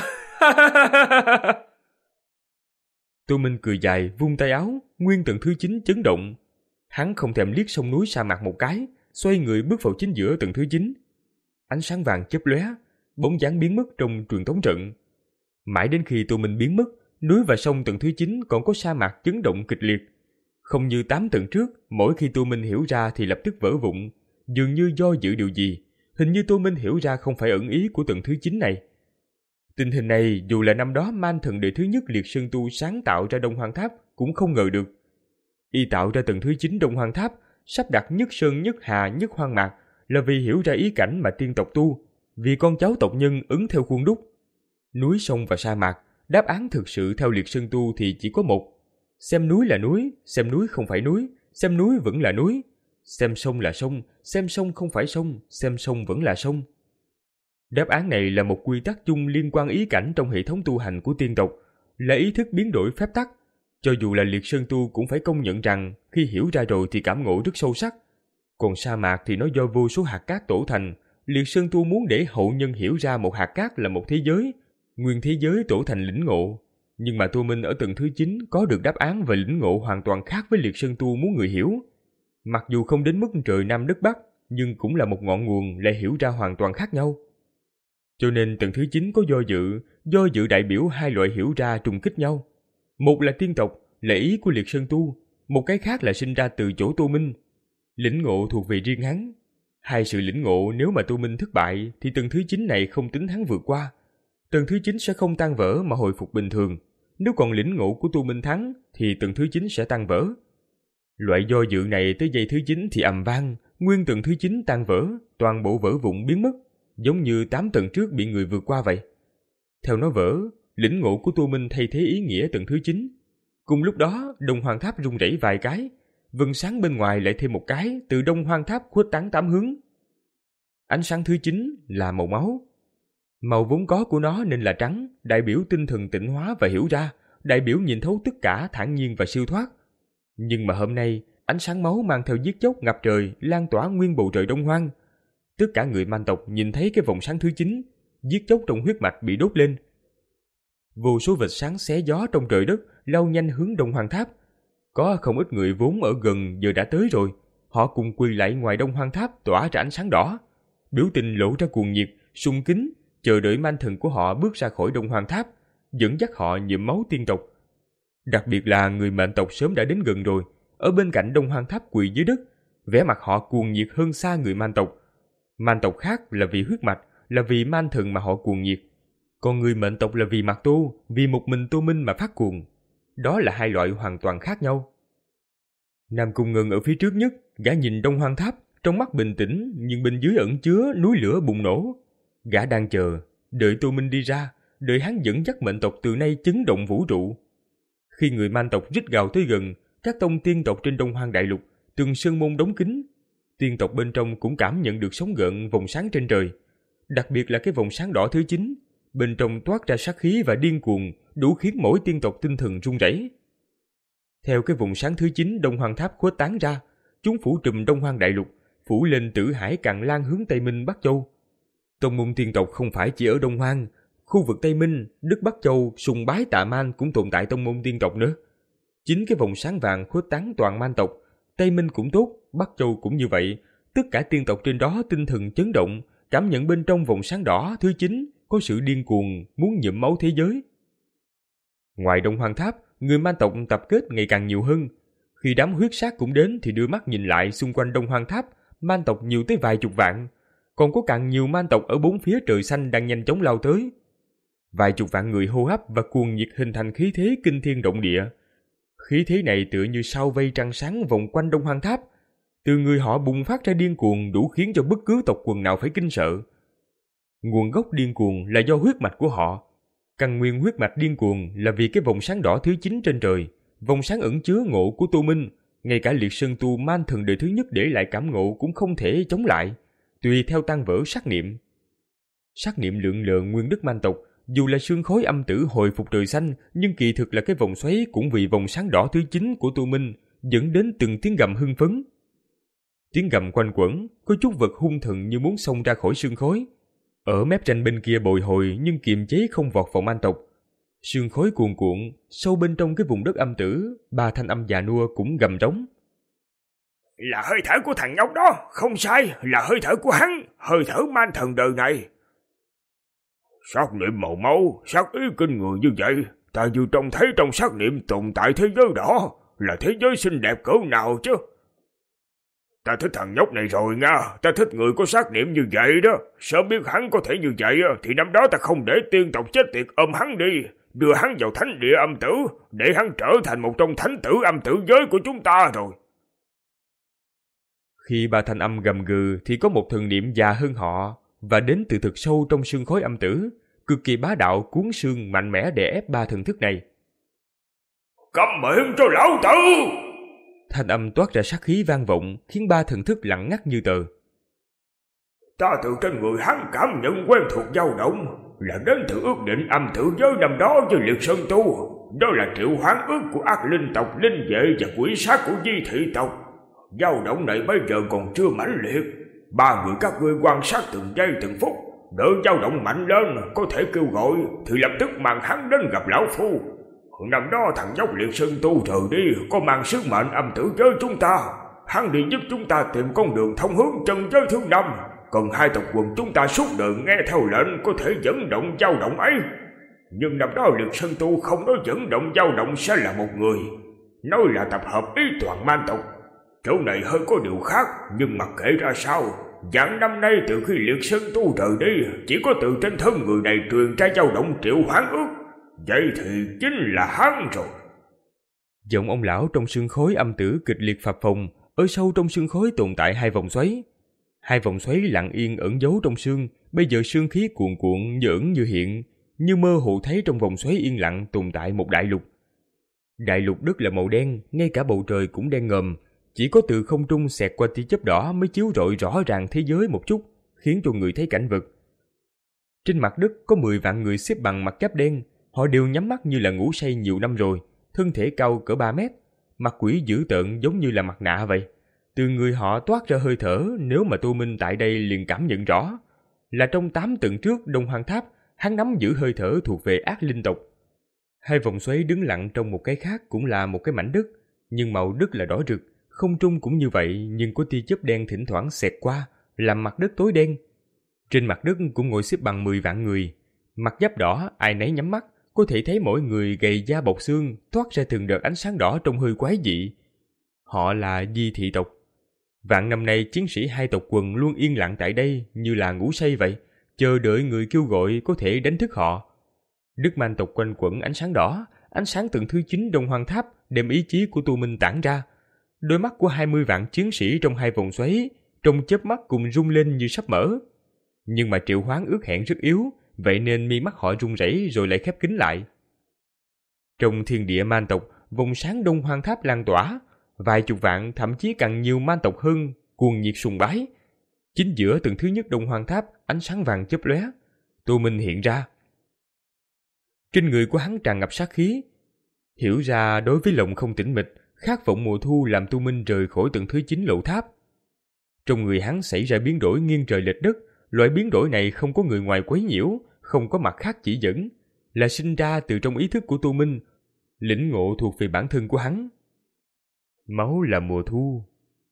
Tô Minh cười dài, vung tay áo, nguyên tầng thứ chín chấn động. Hắn không thèm liếc sông núi sa mạc một cái, xoay người bước vào chính giữa tầng thứ chín. Ánh sáng vàng chớp lóe, bóng dáng biến mất trong truyền tống trận. Mãi đến khi Tô Minh biến mất, núi và sông tầng thứ chín còn có sa mạc chấn động kịch liệt. Không như tám tầng trước, mỗi khi Tô Minh hiểu ra thì lập tức vỡ vụn, dường như do dự điều gì. Hình như Tô Minh hiểu ra không phải ẩn ý của tầng thứ chín này. Tình hình này dù là năm đó Man Thần đệ thứ nhất Liệt Sơn Tu sáng tạo ra Đông Hoang Tháp cũng không ngờ được. Y tạo ra tầng thứ chín Đông Hoang Tháp, sắp đặt nhất sơn nhất hà nhất hoang mạc là vì hiểu ra ý cảnh mà tiên tộc tu, vì con cháu tộc nhân ứng theo khuôn đúc. Núi sông và sa mạc, đáp án thực sự theo Liệt Sơn Tu thì chỉ có một. Xem núi là núi, xem núi không phải núi, xem núi vẫn là núi. Xem sông là sông, xem sông không phải sông, xem sông vẫn là sông. Đáp án này là một quy tắc chung liên quan ý cảnh trong hệ thống tu hành của tiên tộc, là ý thức biến đổi phép tắc. Cho dù là Liệt Sơn Tu cũng phải công nhận rằng khi hiểu ra rồi thì cảm ngộ rất sâu sắc. Còn sa mạc thì nó do vô số hạt cát tổ thành, Liệt Sơn Tu muốn để hậu nhân hiểu ra một hạt cát là một thế giới, nguyên thế giới tổ thành lĩnh ngộ. Nhưng mà Tô Minh ở tầng thứ chín có được đáp án và lĩnh ngộ hoàn toàn khác với Liệt Sơn Tu muốn người hiểu. Mặc dù không đến mức trời Nam đất Bắc, nhưng cũng là một ngọn nguồn lại hiểu ra hoàn toàn khác nhau. Cho nên tầng thứ chín có do dự, do dự đại biểu hai loại hiểu ra trùng kích nhau. Một là tiên tộc, là ý của Liệt Sơn Tu, một cái khác là sinh ra từ chỗ Tô Minh. Lĩnh ngộ thuộc về riêng hắn. Hai sự lĩnh ngộ nếu mà Tô Minh thất bại thì tầng thứ chín này không tính hắn vượt qua. Tầng thứ chín sẽ không tan vỡ mà hồi phục bình thường. Nếu còn lĩnh ngộ của Tô Minh thắng thì tầng thứ chín sẽ tan vỡ. Loại do dự này tới giây thứ chín thì ầm vang, nguyên tầng thứ chín tan vỡ, toàn bộ vỡ vụn biến mất, giống như tám tầng trước bị người vượt qua vậy. Theo nó vỡ, lĩnh ngộ của Tô Minh thay thế ý nghĩa tầng thứ chín. Cùng lúc đó, Đông Hoang Tháp rung rẩy vài cái, vầng sáng bên ngoài lại thêm một cái, từ Đông Hoang Tháp khuếch tán tám hướng. Ánh sáng thứ chín là màu máu. Màu vốn có của nó nên là trắng, đại biểu tinh thần tịnh hóa và hiểu ra, đại biểu nhìn thấu tất cả thản nhiên và siêu thoát. Nhưng mà hôm nay, ánh sáng máu mang theo giết chóc ngập trời, lan tỏa nguyên bầu trời Đông Hoang. Tất cả người man tộc nhìn thấy cái vòng sáng thứ chín, giết chóc trong huyết mạch bị đốt lên. Vô số vệt sáng xé gió trong trời đất lao nhanh hướng Đông Hoang Tháp. Có không ít người vốn ở gần giờ đã tới rồi, họ cùng quỳ lại ngoài Đông Hoang Tháp tỏa ra ánh sáng đỏ, biểu tình lộ ra cuồng nhiệt, sung kính, chờ đợi man thần của họ bước ra khỏi Đông Hoang Tháp, dẫn dắt họ nhuộm máu tiên tộc. Đặc biệt là người mệnh tộc sớm đã đến gần rồi, ở bên cạnh Đông Hoang Tháp quỳ dưới đất, vẻ mặt họ cuồng nhiệt hơn xa người man tộc. Man tộc khác là vì huyết mạch, là vì man thần mà họ cuồng nhiệt. Còn người mệnh tộc là vì mặt Tô, vì một mình Tô Minh mà phát cuồng. Đó là hai loại hoàn toàn khác nhau. Nam Cung Ngân ở phía trước nhất, gã nhìn Đông Hoang Tháp, trong mắt bình tĩnh nhưng bên dưới ẩn chứa núi lửa bùng nổ. Gã đang chờ, đợi Tô Minh đi ra, đợi hắn dẫn dắt mệnh tộc từ nay chấn động vũ trụ. Khi người man tộc rít gào tới gần, các tông tiên tộc trên Đông Hoang Đại Lục, từng sơn môn đóng kín, tiên tộc bên trong cũng cảm nhận được sóng gợn vòng sáng trên trời. Đặc biệt là cái vòng sáng đỏ thứ chín, bên trong toát ra sát khí và điên cuồng, đủ khiến mỗi tiên tộc tinh thần run rẩy. Theo cái vòng sáng thứ chín Đông Hoang Tháp khuếch tán ra, chúng phủ trùm Đông Hoang Đại Lục, phủ lên Tử Hải Càn Lan hướng Tây Minh Bắc Châu. Tông môn tiên tộc không phải chỉ ở Đông Hoang, khu vực Tây Minh, đất Bắc Châu, sùng bái Tạ Man cũng tồn tại tông môn tiên tộc nữa. Chính cái vòng sáng vàng khuếch tán toàn man tộc, Tây Minh cũng tốt, Bắc Châu cũng như vậy. Tất cả tiên tộc trên đó tinh thần chấn động, cảm nhận bên trong vòng sáng đỏ thứ chín có sự điên cuồng muốn nhuộm máu thế giới. Ngoài Đông Hoang Tháp, người man tộc tập kết ngày càng nhiều hơn. Khi đám huyết sát cũng đến thì đưa mắt nhìn lại xung quanh Đông Hoang Tháp, man tộc nhiều tới vài chục vạn. Còn có càng nhiều man tộc ở bốn phía trời xanh đang nhanh chóng lao tới. Vài chục vạn người hô hấp và cuồng nhiệt hình thành khí thế kinh thiên động địa. Khí thế này tựa như sao vây trăng sáng vòng quanh Đông Hoang Tháp. Từ người họ bùng phát ra điên cuồng đủ khiến cho bất cứ tộc quần nào phải kinh sợ. Nguồn gốc điên cuồng là do huyết mạch của họ. Căn nguyên huyết mạch điên cuồng là vì cái vòng sáng đỏ thứ chín trên trời, vòng sáng ẩn chứa ngộ của Tô Minh. Ngay cả Liệt Sơn Tu man thần đời thứ nhất để lại cảm ngộ cũng không thể chống lại, tùy theo tan vỡ sát niệm. Sát niệm lượn lờ nguyên đức man tộc, dù là sương khói âm tử hồi phục trời xanh, nhưng kỳ thực là cái vòng xoáy cũng vì vòng sáng đỏ thứ chín của Tô Minh dẫn đến từng tiếng gầm hưng phấn. Tiếng gầm quanh quẩn, có chút vật hung thần như muốn xông ra khỏi sương khói. Ở mép ranh bên kia bồi hồi nhưng kiềm chế không vọt vào man tộc. Sương khói cuồn cuộn, sâu bên trong cái vùng đất âm tử, ba thanh âm già nua cũng gầm rống. Là hơi thở của thằng nhóc đó, không sai, là hơi thở của hắn, hơi thở man thần đời này. Sát niệm màu máu, sát ý kinh người như vậy, ta vừa trông thấy trong sát niệm tồn tại thế giới đó, là thế giới xinh đẹp cỡ nào chứ. Ta thích thằng nhóc này rồi nha, ta thích người có sát niệm như vậy đó. Sớm biết hắn có thể như vậy thì năm đó ta không để tiên tộc chết tiệt ôm hắn đi, đưa hắn vào thánh địa âm tử, để hắn trở thành một trong thánh tử âm tử giới của chúng ta rồi. Khi ba thanh âm gầm gừ thì có một thần niệm già hơn họ và đến từ thực sâu trong sương khói âm tử, cực kỳ bá đạo cuốn xương mạnh mẽ để ép ba thần thức này. Câm miệng cho lão tử! Thanh âm toát ra sát khí vang vọng, khiến ba thần thức lặng ngắt như tờ. Ta từ trên người hắn cảm nhận quen thuộc dao động, là đến từ ước định âm tử giới năm đó với Liệt Sơn Tu. Đó là triệu hoán ước của ác linh tộc, linh vệ và quỷ sát của di thị tộc. Dao động này bây giờ còn chưa mãnh liệt, Ba người các ngươi quan sát từng giây từng phút, đỡ dao động mạnh lên, có thể kêu gọi thì lập tức mang hắn đến gặp lão phu. Năm đó thằng nhóc Liệt Sơn Tu rời đi, có mang sứ mệnh âm tử giới chúng ta. Hắn đi giúp chúng ta tìm con đường thông hướng chân giới thứ năm. Cần hai tộc quần chúng ta suốt đời nghe theo lệnh có thể dẫn động dao động ấy. Nhưng năm đó Liệt Sơn Tu không nói dẫn động dao động sẽ là một người, nói là tập hợp ý toàn man tộc. Chỗ này hơi có điều khác, nhưng mặc kệ ra sao, vạn năm nay từ khi Liệt Sơn Tu rời đi, chỉ có từ trên thân người này truyền ra dao động triệu hoán ước. Vậy thì chính là hắn rồi. Giọng ông lão trong sương khói âm tử kịch liệt phập phồng. Ở sâu trong sương khói tồn tại hai vòng xoáy. Hai vòng xoáy lặng yên ẩn giấu trong sương. Bây giờ sương khí cuồn cuộn như ẩn như hiện, như mơ hồ thấy trong vòng xoáy yên lặng tồn tại một đại lục. Đại lục đất là màu đen, ngay cả bầu trời cũng đen ngòm. Chỉ có từ không trung xẹt qua tia chớp đỏ mới chiếu rọi rõ ràng thế giới một chút, khiến cho người thấy cảnh vật. Trên mặt đất có mười vạn người xếp bằng mặt giáp đen. Họ đều nhắm mắt như là ngủ say nhiều năm rồi, thân thể cao cỡ ba mét, mặt quỷ dữ tợn giống như là mặt nạ vậy. Từ người họ toát ra hơi thở, nếu mà Tô Minh tại đây liền cảm nhận rõ. Là trong tám tầng trước Đông Hoang Tháp, hắn nắm giữ hơi thở thuộc về ác linh tộc. Hai vòng xoáy đứng lặng trong một cái khác cũng là một cái mảnh đất, nhưng màu đất là đỏ rực, không trung cũng như vậy, nhưng có tia chớp đen thỉnh thoảng xẹt qua, làm mặt đất tối đen. Trên mặt đất cũng ngồi xếp bằng mười vạn người, mặt giáp đỏ, ai nấy nhắm mắt. Có thể thấy mỗi người gầy da bọc xương, thoát ra từng đợt ánh sáng đỏ trông hơi quái dị. Họ là Di thị tộc. Vạn năm nay chiến sĩ hai tộc quần luôn yên lặng tại đây như là ngủ say vậy, chờ đợi người kêu gọi có thể đánh thức họ. Đức Man tộc quanh quẩn ánh sáng đỏ, ánh sáng tầng thứ chín Đông Hoang Tháp đem ý chí của Tu Minh tản ra. Đôi mắt của hai mươi vạn chiến sĩ trong hai vòng xoáy trong chớp mắt cùng rung lên như sắp mở. Nhưng mà triệu hoán ước hẹn rất yếu, vậy nên mi mắt họ run rẩy rồi lại khép kín lại. Trong thiên địa man tộc, vòng sáng Đông Hoang Tháp lan tỏa, vài chục vạn thậm chí càng nhiều man tộc hơn cuồng nhiệt sùng bái. Chính giữa tầng thứ nhất Đông Hoang Tháp, ánh sáng vàng chớp lóe, Tô Minh hiện ra. Trên người của hắn tràn ngập sát khí. Hiểu ra đối với lòng không tĩnh mịch, khát vọng mùa thu làm Tô Minh rời khỏi tầng thứ chín lậu tháp. Trong người hắn xảy ra biến đổi nghiêng trời lệch đất, loại biến đổi này không có người ngoài quấy nhiễu, không có mặt khác chỉ dẫn, là sinh ra từ trong ý thức của Tô Minh, lĩnh ngộ thuộc về bản thân của hắn. Máu là mùa thu.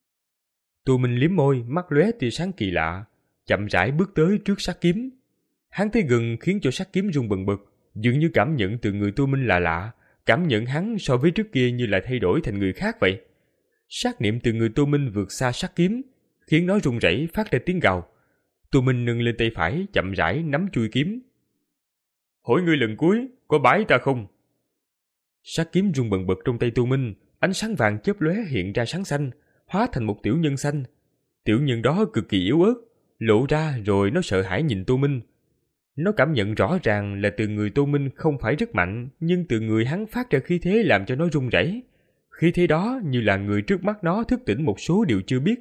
Tô Minh liếm môi, mắt lóe tia sáng kỳ lạ, chậm rãi bước tới trước sát kiếm. Hắn tới gần khiến cho sát kiếm rung bần bật, dường như cảm nhận từ người Tô Minh là lạ, cảm nhận hắn so với trước kia như là thay đổi thành người khác vậy. Sát niệm từ người Tô Minh vượt xa sát kiếm, khiến nó rung rẩy phát ra tiếng gào. Tô Minh nâng lên tay phải, chậm rãi nắm chuôi kiếm. Hỏi ngươi lần cuối, có bái ta không? Sát kiếm rung bần bật trong tay Tô Minh, ánh sáng vàng chớp lóe hiện ra sáng xanh, hóa thành một tiểu nhân xanh. Tiểu nhân đó cực kỳ yếu ớt, lộ ra rồi nó sợ hãi nhìn Tô Minh. Nó cảm nhận rõ ràng là từ người Tô Minh không phải rất mạnh, nhưng từ người hắn phát ra khí thế làm cho nó run rẩy. Khí thế đó như là người trước mắt nó thức tỉnh một số điều chưa biết.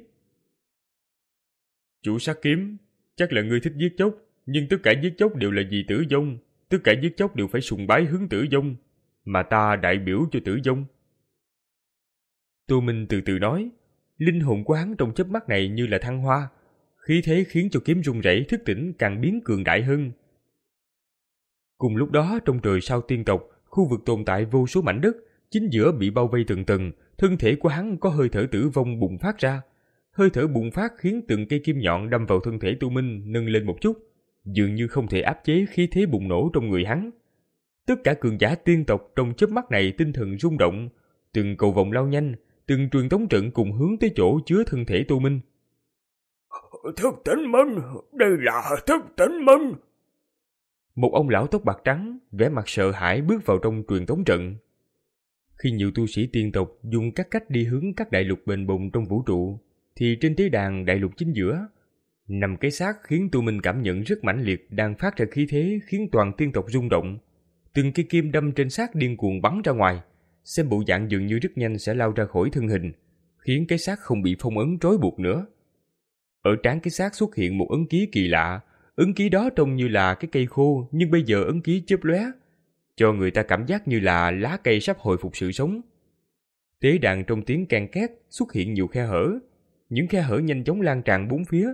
Chủ sát kiếm, chắc là ngươi thích giết chóc, nhưng tất cả giết chóc đều là vì tử vong, tất cả giết chóc đều phải sùng bái hướng tử vong, mà ta đại biểu cho tử vong. Tô Minh từ từ nói, linh hồn của hắn trong chớp mắt này như là thăng hoa, khí thế khiến cho kiếm rung rẩy thức tỉnh càng biến cường đại hơn. Cùng lúc đó trong trời sao tiên tộc, khu vực tồn tại vô số mảnh đất, chính giữa bị bao vây từng tầng, thân thể của hắn có hơi thở tử vong bùng phát ra. Hơi thở bùng phát khiến từng cây kim nhọn đâm vào thân thể Tô Minh nâng lên một chút, dường như không thể áp chế khí thế bùng nổ trong người hắn. Tất cả cường giả tiên tộc trong chớp mắt này tinh thần rung động, từng cầu vòng lao nhanh, từng truyền tống trận cùng hướng tới chỗ chứa thân thể Tô Minh. Thức tỉnh Minh, đây là thức tỉnh Minh. Một ông lão tóc bạc trắng, vẻ mặt sợ hãi bước vào trong truyền tống trận. Khi nhiều tu sĩ tiên tộc dùng các cách đi hướng các đại lục bền bồng trong vũ trụ, thì trên tế đàn đại lục chính giữa, nằm cái xác khiến Tô Minh cảm nhận rất mãnh liệt đang phát ra khí thế khiến toàn tiên tộc rung động. Từng cây kim đâm trên xác điên cuồng bắn ra ngoài, xem bộ dạng dường như rất nhanh sẽ lao ra khỏi thân hình, khiến cái xác không bị phong ấn trói buộc nữa. Ở trán cái xác xuất hiện một ấn ký kỳ lạ, ấn ký đó trông như là cái cây khô, nhưng bây giờ ấn ký chớp lóe, cho người ta cảm giác như là lá cây sắp hồi phục sự sống. Tế đàn trong tiếng can két xuất hiện nhiều khe hở, những khe hở nhanh chóng lan tràn bốn phía,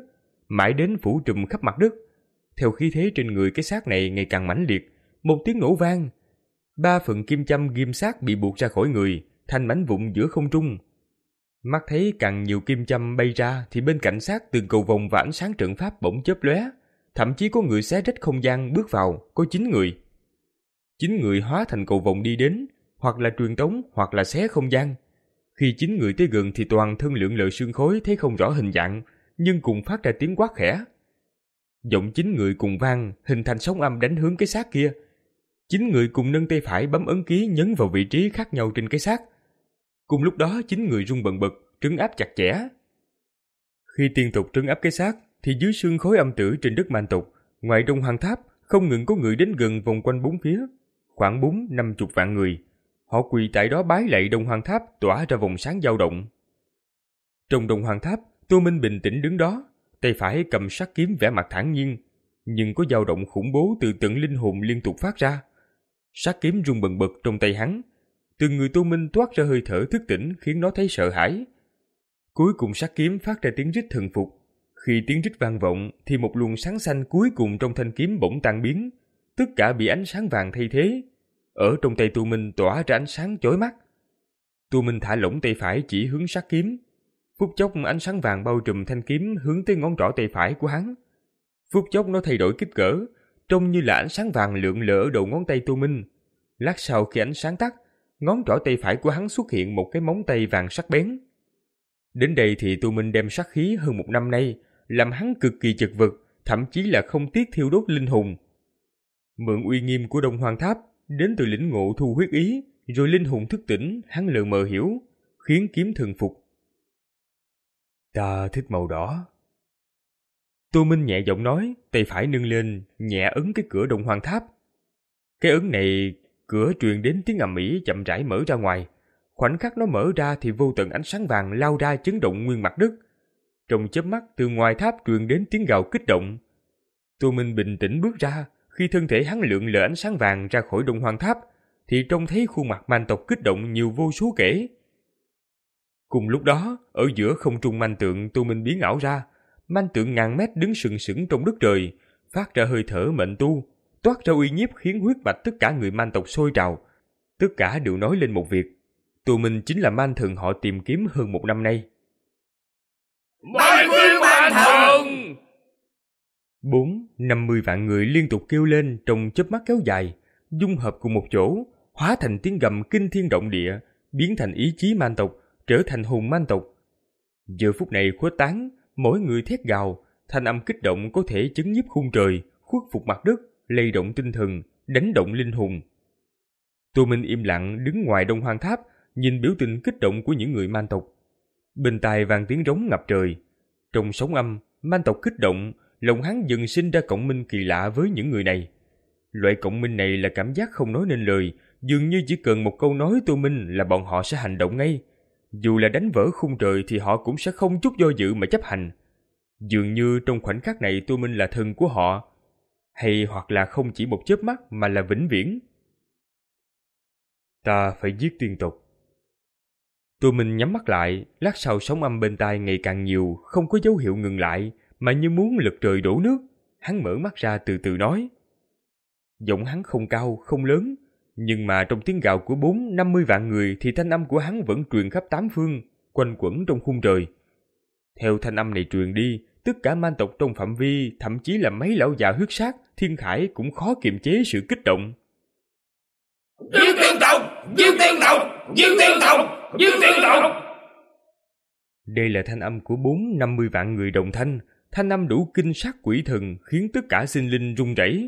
mãi đến phủ trùm khắp mặt đất. Theo khí thế trên người cái xác này ngày càng mãnh liệt, một tiếng nổ vang. Ba phần kim châm ghim xác bị buộc ra khỏi người, thành mảnh vụn giữa không trung. Mắt thấy càng nhiều kim châm bay ra thì bên cạnh xác từng cầu vồng và ánh sáng trận pháp bỗng chớp lóe, thậm chí có người xé rách không gian bước vào, có chín người. Chín người hóa thành cầu vồng đi đến, hoặc là truyền tống hoặc là xé không gian. Khi chín người tới gần thì toàn thân lượn lờ sương khói thấy không rõ hình dạng, nhưng cùng phát ra tiếng quát khẽ. Giọng chín người cùng vang, hình thành sóng âm đánh hướng cái xác kia. Chín người cùng nâng tay phải bấm ấn ký nhấn vào vị trí khác nhau trên cái xác. Cùng lúc đó chín người rung bần bật, trấn áp chặt chẽ. Khi tiên tục trấn áp cái xác, thì dưới sương khói âm tử trên đất man tộc, ngoài Đông Hoàng Tháp, không ngừng có người đến gần vòng quanh bốn phía, khoảng bốn năm chục vạn người. Họ quỳ tại đó bái lạy Đông Hoàng Tháp tỏa ra vòng sáng dao động. Trong Đông Hoàng Tháp, Tô Minh bình tĩnh đứng đó, tay phải cầm sắc kiếm vẻ mặt thản nhiên, nhưng có dao động khủng bố từ tận linh hồn liên tục phát ra. Sắc kiếm rung bần bật trong tay hắn, từng người Tô Minh toát ra hơi thở thức tỉnh khiến nó thấy sợ hãi. Cuối cùng sắc kiếm phát ra tiếng rít thần phục. Khi tiếng rít vang vọng thì một luồng sáng xanh cuối cùng trong thanh kiếm bỗng tan biến, tất cả bị ánh sáng vàng thay thế. Ở trong tay Tô Minh tỏa ra ánh sáng chói mắt. Tô Minh thả lỏng tay phải chỉ hướng sắc kiếm. Phút chốc ánh sáng vàng bao trùm thanh kiếm hướng tới ngón trỏ tay phải của hắn. Phút chốc nó thay đổi kích cỡ, trông như là ánh sáng vàng lượn lờ ở đầu ngón tay Tô Minh. Lát sau khi ánh sáng tắt, ngón trỏ tay phải của hắn xuất hiện một cái móng tay vàng sắc bén. Đến đây thì Tô Minh đem sát khí hơn một năm nay, làm hắn cực kỳ chật vật, thậm chí là không tiếc thiêu đốt linh hồn. Mượn uy nghiêm của Đông Hoàng Tháp, đến từ lĩnh ngộ thu huyết ý, rồi linh hồn thức tỉnh, hắn lờ mờ hiểu, khiến kiếm thần phục. Ta thích màu đỏ. Tô Minh nhẹ giọng nói, tay phải nâng lên, nhẹ ấn cái cửa Đông Hoàng Tháp. Cái ấn này, cửa truyền đến tiếng ầm ĩ chậm rãi mở ra ngoài. Khoảnh khắc nó mở ra thì vô tận ánh sáng vàng lao ra chấn động nguyên mặt đất. Trong chớp mắt từ ngoài tháp truyền đến tiếng gào kích động. Tô Minh bình tĩnh bước ra, khi thân thể hắn lượn lờ ánh sáng vàng ra khỏi Đông Hoàng Tháp, thì trông thấy khuôn mặt man tộc kích động nhiều vô số kể. Cùng lúc đó, ở giữa không trung man tượng Tô Minh biến ảo ra, man tượng ngàn mét đứng sừng sững trong đất trời, phát ra hơi thở mệnh tu, toát ra uy nhiếp khiến huyết mạch tất cả người man tộc sôi trào. Tất cả đều nói lên một việc, Tô Minh chính là man thần họ tìm kiếm hơn một năm nay. Bái kiến man thần! Bốn, năm mươi vạn người liên tục kêu lên trong chớp mắt kéo dài, dung hợp cùng một chỗ, hóa thành tiếng gầm kinh thiên động địa, biến thành ý chí man tộc, trở thành hồn man tộc. Giờ phút này khuếch tán, mỗi người thét gào, thanh âm kích động có thể chấn nhiếp khung trời, khuất phục mặt đất, lay động tinh thần, đánh động linh hồn. Tô Minh im lặng đứng ngoài Đông Hoàng Tháp, nhìn biểu tình kích động của những người man tộc. Bên tai vang tiếng rống ngập trời. Trong sóng âm, man tộc kích động, lòng hắn dần sinh ra cộng minh kỳ lạ với những người này. Loại cộng minh này là cảm giác không nói nên lời, dường như chỉ cần một câu nói Tô Minh là bọn họ sẽ hành động ngay. Dù là đánh vỡ khung trời thì họ cũng sẽ không chút do dự mà chấp hành. Dường như trong khoảnh khắc này Tô Minh là thần của họ, hay hoặc là không chỉ một chớp mắt mà là vĩnh viễn. Ta phải giết tiên tộc. Tô Minh nhắm mắt lại, lát sau sóng âm bên tai ngày càng nhiều, không có dấu hiệu ngừng lại, mà như muốn lật trời đổ nước. Hắn mở mắt ra từ từ nói. Giọng hắn không cao, không lớn, nhưng mà trong tiếng gào của bốn, năm mươi vạn người thì thanh âm của hắn vẫn truyền khắp tám phương, quanh quẩn trong khung trời. Theo thanh âm này truyền đi, tất cả man tộc trong phạm vi, thậm chí là mấy lão già huyết sát, thiên khải cũng khó kiềm chế sự kích động. Giết tiên tộc! Giết tiên tộc! Giết tiên tộc! Giết tiên tộc! Đây là thanh âm của bốn, năm mươi vạn người đồng thanh, thanh âm đủ kinh sát quỷ thần, khiến tất cả sinh linh run rẩy.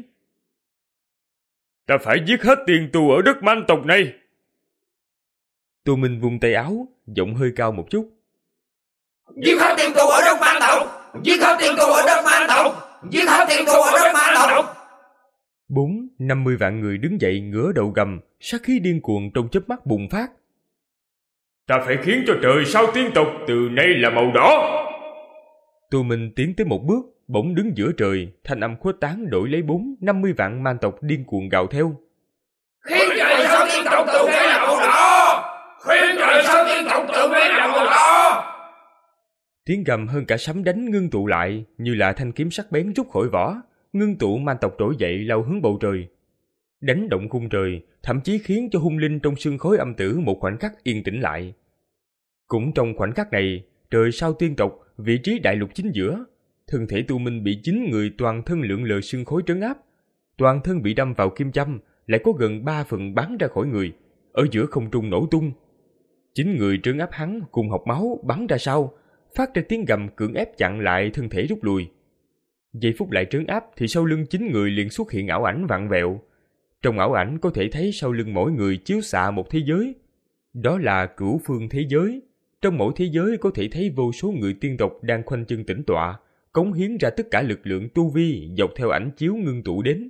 Ta phải giết hết tiền tù ở đất man tộc này. Tô Minh vung tay áo, giọng hơi cao một chút. Giết hết tiền tù ở đất man tộc! Giết hết tiền tù ở đất man tộc! Giết hết tiền tù ở đất man tộc! Bốn, năm mươi vạn người đứng dậy ngửa đầu gầm, sát khí điên cuồng trong chớp mắt bùng phát. Ta phải khiến cho trời sao tiên tộc từ nay là màu đỏ. Tô Minh tiến tới một bước, bỗng đứng giữa trời, thanh âm khuếch tán đổi lấy bốn, năm mươi vạn man tộc điên cuồng gào theo. Khiến trời sao tiên tộc từ nay là màu đỏ! Khiến trời sao tiên tộc từ nay là màu đỏ! Tiếng gầm hơn cả sấm đánh ngưng tụ lại, như là thanh kiếm sắc bén rút khỏi vỏ, ngưng tụ man tộc trỗi dậy lao hướng bầu trời. Đánh động khung trời, thậm chí khiến cho hung linh trong sương khói âm tử một khoảnh khắc yên tĩnh lại. Cũng trong khoảnh khắc này, trời sao tiên tộc, vị trí đại lục chính giữa, thân thể Tu Minh bị chín người toàn thân lượn lờ sương khói trấn áp, toàn thân bị đâm vào kim châm, lại có gần ba phần bắn ra khỏi người, ở giữa không trung nổ tung. Chín người trấn áp hắn cùng học máu bắn ra sau, phát ra tiếng gầm cưỡng ép chặn lại thân thể rút lui. Giây phút lại trấn áp thì sau lưng chín người liền xuất hiện ảo ảnh vặn vẹo. Trong ảo ảnh có thể thấy sau lưng mỗi người chiếu xạ một thế giới. Đó là cửu phương thế giới. Trong mỗi thế giới có thể thấy vô số người tiên tộc đang khoanh chân tĩnh tọa, cống hiến ra tất cả lực lượng tu vi dọc theo ảnh chiếu ngưng tụ đến.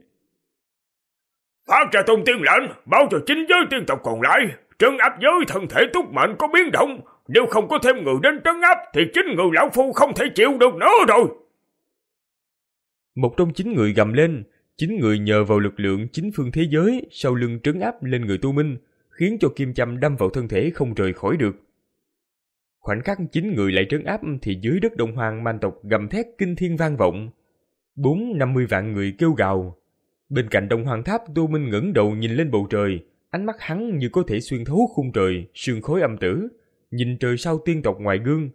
Phát ra thông tiên lệnh, báo cho chính giới tiên tộc còn lại, trấn áp giới thân thể túc mệnh có biến động. Nếu không có thêm người đến trấn áp thì chính người lão phu không thể chịu được nữa rồi. Một trong chín người gầm lên, chín người nhờ vào lực lượng chính phương thế giới sau lưng trấn áp lên người Tu Minh, khiến cho kim châm đâm vào thân thể không rời khỏi được. Khoảnh khắc chín người lại trấn áp thì dưới đất Đông Hoang man tộc gầm thét kinh thiên vang vọng. Bốn năm mươi vạn người kêu gào. Bên cạnh Đông Hoang Tháp, Tu Minh ngẩng đầu nhìn lên bầu trời, ánh mắt hắn như có thể xuyên thấu khung trời, sương khói âm tử, nhìn trời sao tiên tộc ngoài gương.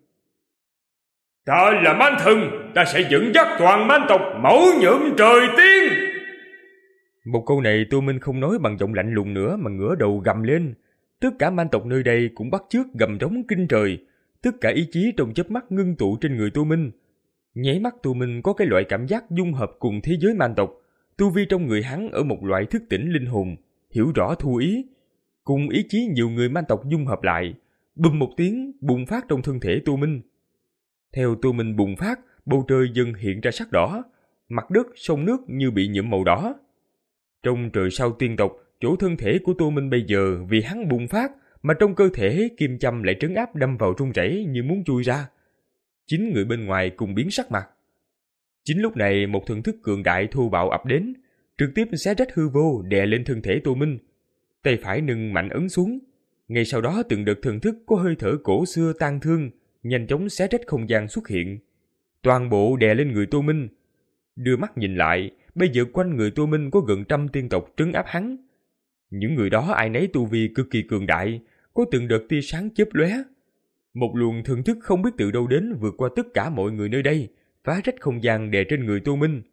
Ta là Man Thần, ta sẽ dẫn dắt toàn man tộc mẫu nhượng trời tiên. Một câu này Tu Minh không nói bằng giọng lạnh lùng nữa mà ngửa đầu gầm lên. Tất cả man tộc nơi đây cũng bắt chước gầm rống kinh trời, tất cả ý chí trong chớp mắt ngưng tụ trên người Tu Minh. Nháy mắt Tu Minh có cái loại cảm giác dung hợp cùng thế giới man tộc, tu vi trong người hắn ở một loại thức tỉnh linh hồn, hiểu rõ thu ý, cùng ý chí nhiều người man tộc dung hợp lại, bùm một tiếng bùng phát trong thân thể Tu Minh. Theo Tu Minh bùng phát, bầu trời dần hiện ra sắc đỏ, mặt đất, sông nước như bị nhuộm màu đỏ. Trong trời sao tiên tộc, chỗ thân thể của Tu Minh bây giờ vì hắn bùng phát mà trong cơ thể kim châm lại trấn áp đâm vào run rẩy như muốn chui ra. Chín người bên ngoài cùng biến sắc mặt. Chính lúc này một thần thức cường đại thô bạo ập đến, trực tiếp xé rách hư vô đè lên thân thể Tu Minh. Tay phải nâng mạnh ấn xuống. Ngay sau đó từng đợt thần thức có hơi thở cổ xưa tan thương, nhanh chóng xé rách không gian xuất hiện. Toàn bộ đè lên người Tu Minh. Đưa mắt nhìn lại, bây giờ quanh người Tu Minh có gần trăm tiên tộc trấn áp hắn. Những người đó ai nấy tu vi cực kỳ cường đại, có từng đợt tia sáng chớp lóe. Một luồng thần thức không biết từ đâu đến vượt qua tất cả mọi người nơi đây, phá rách không gian đè trên người Tu Minh.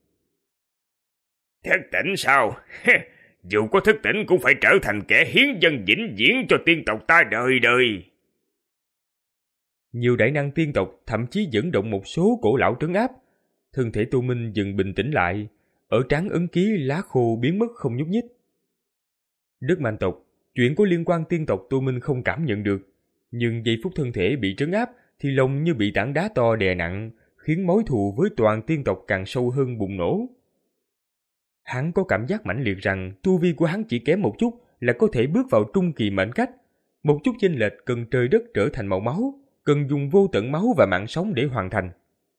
Thức tỉnh sao? Dù có thức tỉnh cũng phải trở thành kẻ hiến dân vĩnh viễn cho tiên tộc ta đời đời. Nhiều đại năng tiên tộc thậm chí dẫn động một số cổ lão trấn áp. Thân thể Tu Minh dần bình tĩnh lại, ở trán ấn ký lá khô biến mất không nhúc nhích. Đất man tộc, chuyện có liên quan tiên tộc Tu Minh không cảm nhận được, nhưng giây phút thân thể bị trấn áp thì lòng như bị tảng đá to đè nặng, khiến mối thù với toàn tiên tộc càng sâu hơn bùng nổ. Hắn có cảm giác mãnh liệt rằng tu vi của hắn chỉ kém một chút là có thể bước vào trung kỳ mệnh cách. Một chút chênh lệch cần trời đất trở thành màu máu, cần dùng vô tận máu và mạng sống để hoàn thành.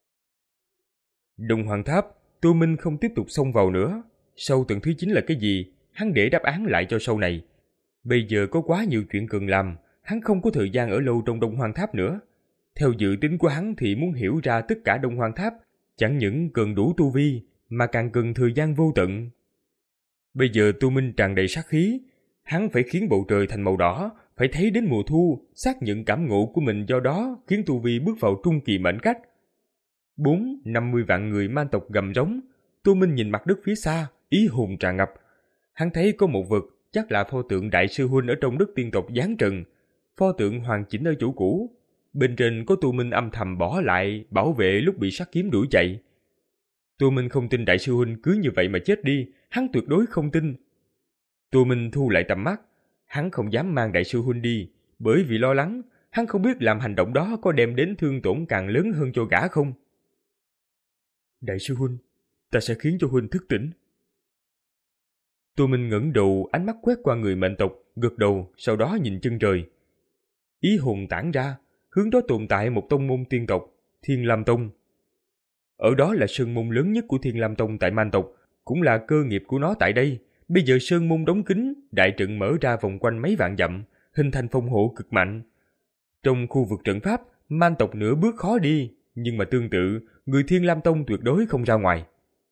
Đông Hoàng Tháp, Tu Minh không tiếp tục xông vào nữa. Sau tầng thứ chín là cái gì, hắn để đáp án lại cho sau này. Bây giờ có quá nhiều chuyện cần làm, hắn không có thời gian ở lâu trong Đông Hoàng Tháp nữa. Theo dự tính của hắn thì muốn hiểu ra tất cả Đông Hoàng Tháp, chẳng những cần đủ tu vi, mà càng cần thời gian vô tận. Bây giờ Tu Minh tràn đầy sát khí, hắn phải khiến bầu trời thành màu đỏ, phải thấy đến mùa thu, xác nhận cảm ngộ của mình, do đó khiến tu vi bước vào trung kỳ mệnh cách. Bốn, năm mươi vạn người man tộc gầm rống, Tu Minh nhìn mặt đất phía xa, ý hồn tràn ngập. Hắn thấy có một vật, chắc là pho tượng Đại Sư Huynh ở trong đất tiên tộc giáng trần. Pho tượng hoàn chỉnh ở chỗ cũ, bên trên có Tu Minh âm thầm bỏ lại bảo vệ lúc bị sát kiếm đuổi chạy. Tu Minh không tin Đại Sư Huynh cứ như vậy mà chết đi, hắn tuyệt đối không tin. Tu Minh thu lại tầm mắt, hắn không dám mang Đại Sư Huynh đi, bởi vì lo lắng, hắn không biết làm hành động đó có đem đến thương tổn càng lớn hơn cho gã không. Đại Sư Huynh, ta sẽ khiến cho Huynh thức tỉnh. Tu Minh ngẩng đầu, ánh mắt quét qua người mệnh tộc, gật đầu, sau đó nhìn chân trời. Ý hồn tản ra, hướng đó tồn tại một tông môn tiên tộc, Thiên Lam Tông. Ở đó là sơn môn lớn nhất của Thiên Lam Tông tại man tộc, cũng là cơ nghiệp của nó tại đây. Bây giờ sơn môn đóng kín, đại trận mở ra vòng quanh mấy vạn dặm, hình thành phòng hộ cực mạnh. Trong khu vực trận pháp, man tộc nửa bước khó đi, nhưng mà tương tự, người Thiên Lam Tông tuyệt đối không ra ngoài.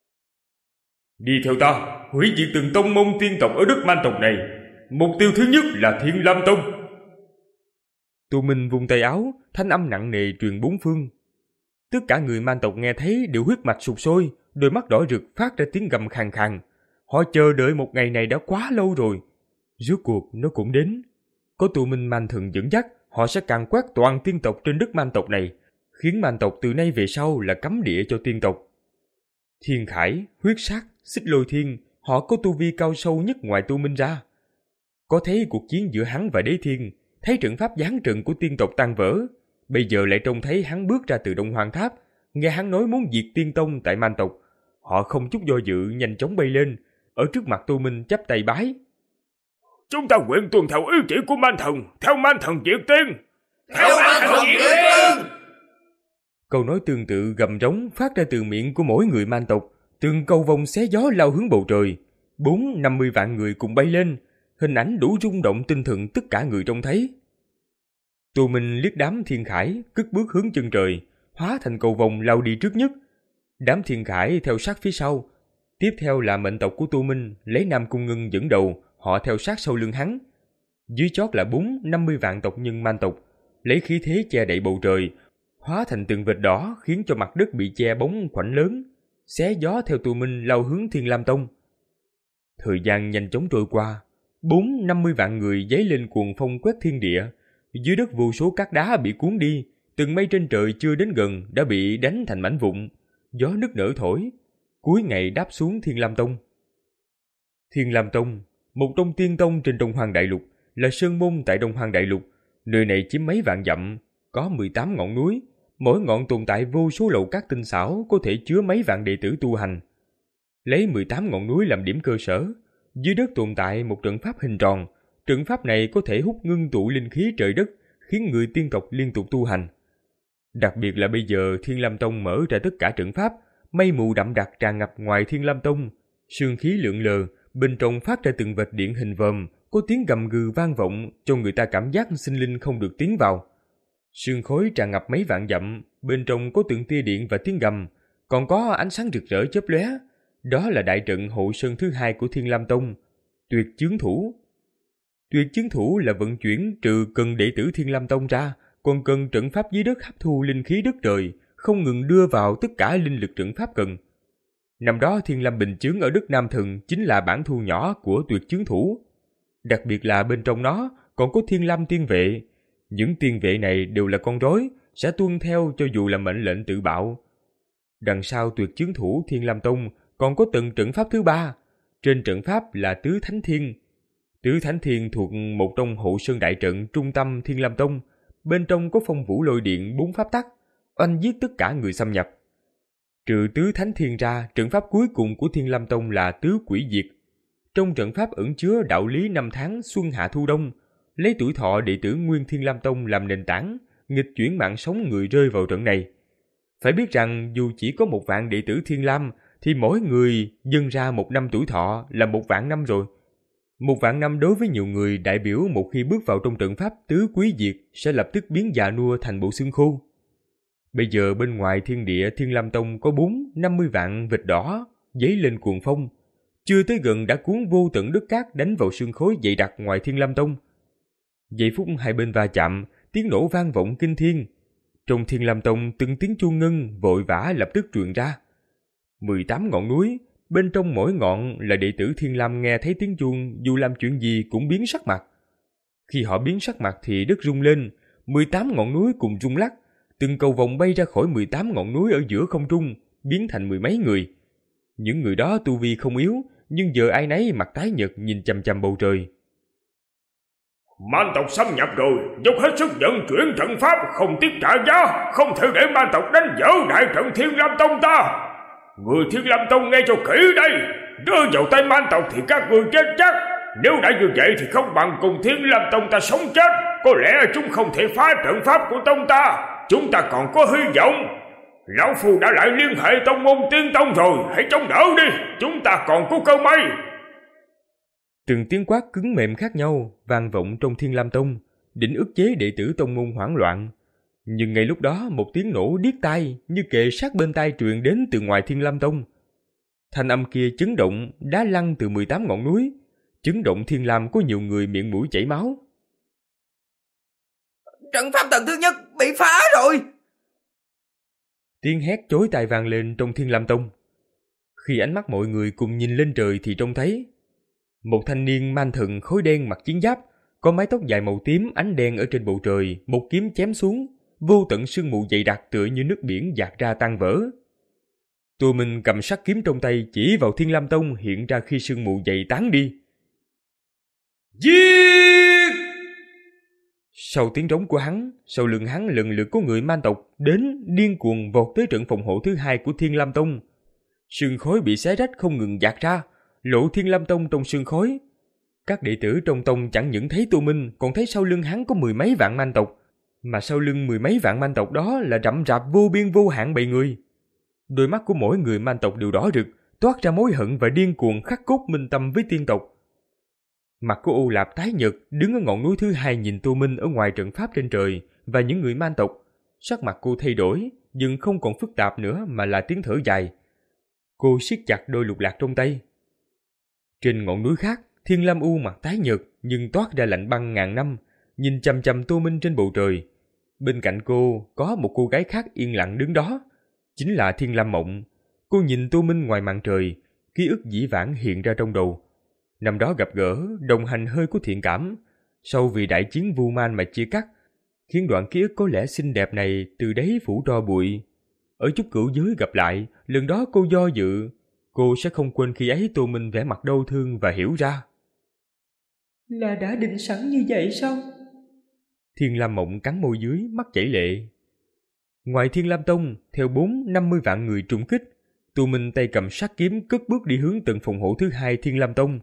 Đi theo ta, hủy diệt từng tông môn tiên tộc ở đất Man tộc này. Mục tiêu thứ nhất là Thiên Lam Tông. Tu Minh vung tay áo, thanh âm nặng nề truyền bốn phương. Tất cả người Man tộc nghe thấy đều huyết mạch sục sôi, đôi mắt đỏ rực phát ra tiếng gầm khàn khàn. Họ chờ đợi một ngày này đã quá lâu rồi. Rốt cuộc nó cũng đến. Có Tu Minh Man Thần dẫn dắt, họ sẽ càn quét toàn tiên tộc trên đất Man tộc này, khiến Man tộc từ nay về sau là cấm địa cho tiên tộc. Thiên Khải, Huyết Sát, Xích Lôi Thiên, họ có tu vi cao sâu nhất ngoài Tu Minh ra. Có thấy cuộc chiến giữa hắn và Đế Thiên, thấy trận pháp giáng trận của tiên tộc tan vỡ, bây giờ lại trông thấy hắn bước ra từ Đông Hoàng Tháp, nghe hắn nói muốn diệt tiên tông tại Man tộc. Họ không chút do dự nhanh chóng bay lên, ở trước mặt Tu Minh chắp tay bái. Chúng ta nguyện tuân theo ý chỉ của Man Thần, theo Man Thần diệt tiên. Theo Man Thần diệt tiên. Câu nói tương tự gầm rống phát ra từ miệng của mỗi người Man tộc, từng câu vòng xé gió lao hướng bầu trời. Bốn năm mươi vạn người cùng bay lên, hình ảnh đủ rung động tinh thần tất cả người trông thấy. Tu Minh liếc đám Thiên Khải, cất bước hướng chân trời, hóa thành cầu vòng lao đi trước nhất. Đám Thiên Khải theo sát phía sau. Tiếp theo là mệnh tộc của Tu Minh, lấy Nam Cung Ngân dẫn đầu, họ theo sát sau lưng hắn. Dưới chót là bốn năm mươi vạn tộc nhân Man tộc, lấy khí thế che đậy bầu trời, hóa thành từng vệt đỏ khiến cho mặt đất bị che bóng khoảnh lớn, xé gió theo Tu Minh lao hướng Thiên Lam Tông. Thời gian nhanh chóng trôi qua, bốn năm mươi vạn người giấy lên cuồng phong quét thiên địa, dưới đất vô số cát đá bị cuốn đi, từng mây trên trời chưa đến gần đã bị đánh thành mảnh vụn, gió nức nở thổi, cuối ngày đáp xuống Thiên Lam Tông. Thiên Lam Tông, một trong tiên tông trên Đông Hoang Đại Lục, là sơn môn tại Đông Hoang Đại Lục. Nơi này chiếm mấy vạn dặm, có mười tám ngọn núi, mỗi ngọn tồn tại vô số lầu cát tinh xảo có thể chứa mấy vạn đệ tử tu hành. Lấy mười tám ngọn núi làm điểm cơ sở, dưới đất tồn tại một trận pháp hình tròn. Trận pháp này có thể hút ngưng tụ linh khí trời đất, khiến người tiên tộc liên tục tu hành. Đặc biệt là bây giờ Thiên Lam Tông mở ra tất cả trận pháp, mây mù đậm đặc tràn ngập ngoài Thiên Lam Tông, sương khí lượn lờ, bên trong phát ra từng vệt điện hình vòm, có tiếng gầm gừ vang vọng, cho người ta cảm giác sinh linh không được tiến vào. Sương khói tràn ngập mấy vạn dặm, bên trong có từng tia điện và tiếng gầm, còn có ánh sáng rực rỡ chớp lóe. Đó là đại trận hộ sơn thứ hai của Thiên Lam Tông, Tuyệt Chướng Thủ. Tuyệt Chướng Thủ là vận chuyển trừ cần đệ tử Thiên Lam Tông ra, còn cần trận pháp dưới đất hấp thu linh khí đất trời, không ngừng đưa vào tất cả linh lực trận pháp cần. Năm đó Thiên Lam Bình Chướng ở đất Nam Thần chính là bản thu nhỏ của Tuyệt Chướng Thủ. Đặc biệt là bên trong nó còn có Thiên Lam Tiên Vệ. Những tiên vệ này đều là con rối, sẽ tuân theo cho dù là mệnh lệnh tự bạo. Đằng sau Tuyệt Chướng Thủ Thiên Lam Tông còn có tầng trận pháp thứ ba. Trên trận pháp là Tứ Thánh Thiên. Tứ Thánh Thiên thuộc một trong hộ sơn đại trận trung tâm Thiên Lam Tông. Bên trong có phong vũ lôi điện bốn pháp tắc, oanh giết tất cả người xâm nhập. Trừ Tứ Thánh Thiên ra, trận pháp cuối cùng của Thiên Lam Tông là Tứ Quỷ Diệt. Trong trận pháp ẩn chứa đạo lý năm tháng xuân hạ thu đông, lấy tuổi thọ đệ tử Nguyên Thiên Lam Tông làm nền tảng, nghịch chuyển mạng sống người rơi vào trận này. Phải biết rằng dù chỉ có một vạn đệ tử Thiên Lam, thì mỗi người dâng ra một năm tuổi thọ là một vạn năm rồi. Một vạn năm đối với nhiều người đại biểu một khi bước vào trong trận pháp Tứ Quý Diệt sẽ lập tức biến già nua thành bộ xương khô. Bây giờ bên ngoài thiên địa Thiên Lam Tông có bốn năm mươi vạn vệt đỏ giấy lên cuồng phong, chưa tới gần đã cuốn vô tận đất cát đánh vào sương khói dày đặc ngoài Thiên Lam Tông. Giây phút hai bên va chạm, tiếng nổ vang vọng kinh thiên. Trong Thiên Lam Tông từng tiếng chuông ngân vội vã lập tức truyền ra. mười tám ngọn núi, bên trong mỗi ngọn là đệ tử Thiên Lam nghe thấy tiếng chuông, dù làm chuyện gì cũng biến sắc mặt. Khi họ biến sắc mặt thì đất rung lên, mười tám ngọn núi cùng rung lắc, từng cầu vòng bay ra khỏi mười tám ngọn núi ở giữa không trung, biến thành mười mấy người. Những người đó tu vi không yếu, nhưng giờ ai nấy mặt tái nhợt nhìn chằm chằm bầu trời. Man tộc xâm nhập rồi, dốc hết sức vận chuyển trận pháp, không tiếc trả giá, không thể để man tộc đánh vỡ đại trận Thiên Lam Tông ta. Người Thiên Lam Tông nghe cho kỹ đây, rơi vào tay man tộc thì các người chết chắc. Nếu đã như vậy thì không bằng cùng Thiên Lam Tông ta sống chết. Có lẽ chúng không thể phá trận pháp của tông ta, chúng ta còn có hy vọng. Lão Phu đã lại liên hệ tông môn tiên tông rồi, hãy chống đỡ đi, chúng ta còn có cơ may. Từng tiếng quát cứng mềm khác nhau vang vọng trong Thiên Lam Tông, định ức chế đệ tử tông môn hoảng loạn. Nhưng ngay lúc đó một tiếng nổ điếc tai như kề sát bên tai truyền đến từ ngoài Thiên Lam Tông. Thanh âm kia chấn động đá lăn từ mười tám ngọn núi, chấn động Thiên Lam có nhiều người miệng mũi chảy máu. Trận pháp tầng thứ nhất bị phá rồi! Tiếng hét chói tai vang lên trong Thiên Lam Tông. Khi ánh mắt mọi người cùng nhìn lên trời thì trông thấy một thanh niên man thần khối đen mặc chiến giáp, có mái tóc dài màu tím ánh đen ở trên bầu trời, một kiếm chém xuống, vô tận sương mù dày đặc tựa như nước biển dạt ra tan vỡ. Tô Minh cầm sắt kiếm trong tay chỉ vào Thiên Lam Tông hiện ra khi sương mù dày tán đi. Giết! Sau tiếng trống của hắn, sau lưng hắn lần lượt có người man tộc đến điên cuồng vọt tới trận phòng hộ thứ hai của Thiên Lam Tông. Sương khói bị xé rách không ngừng dạt ra, lộ Thiên Lam Tông trong sương khói. Các đệ tử trong tông chẳng những thấy Tô Minh, còn thấy sau lưng hắn có mười mấy vạn man tộc, mà sau lưng mười mấy vạn man tộc đó là rậm rạp vô biên vô hạn bầy người. Đôi mắt của mỗi người man tộc đều đỏ rực, toát ra mối hận và điên cuồng khắc cốt minh tâm với tiên tộc. Mặt của Ô Lạp tái nhợt, đứng ở ngọn núi thứ hai nhìn Tô Minh ở ngoài trận pháp trên trời và những người man tộc. Sắc mặt cô thay đổi, nhưng không còn phức tạp nữa mà là tiếng thở dài. Cô siết chặt đôi lục lạc trong tay. Trên ngọn núi khác, Thiên Lam U mặt tái nhợt nhưng toát ra lạnh băng ngàn năm, nhìn chằm chằm Tô Minh trên bầu trời. Bên cạnh cô có một cô gái khác yên lặng đứng đó, chính là Thiên Lam Mộng. Cô nhìn Tô Minh ngoài màn trời, ký ức dĩ vãng hiện ra trong đầu. Năm đó gặp gỡ, đồng hành hơi có thiện cảm, sau vì đại chiến Vu Man mà chia cắt, khiến đoạn ký ức có lẽ xinh đẹp này từ đấy phủ tro bụi. Ở chút cửu giới gặp lại, lần đó cô do dự, cô sẽ không quên khi ấy Tô Minh vẻ mặt đau thương và hiểu ra. Là đã định sẵn như vậy sao? Thiên Lam Mộng cắn môi dưới, mắt chảy lệ. Ngoài Thiên Lam Tông, theo bốn năm mươi vạn người trùng kích, Tô Minh tay cầm sát kiếm cất bước đi hướng tầng phòng hộ thứ hai Thiên Lam Tông.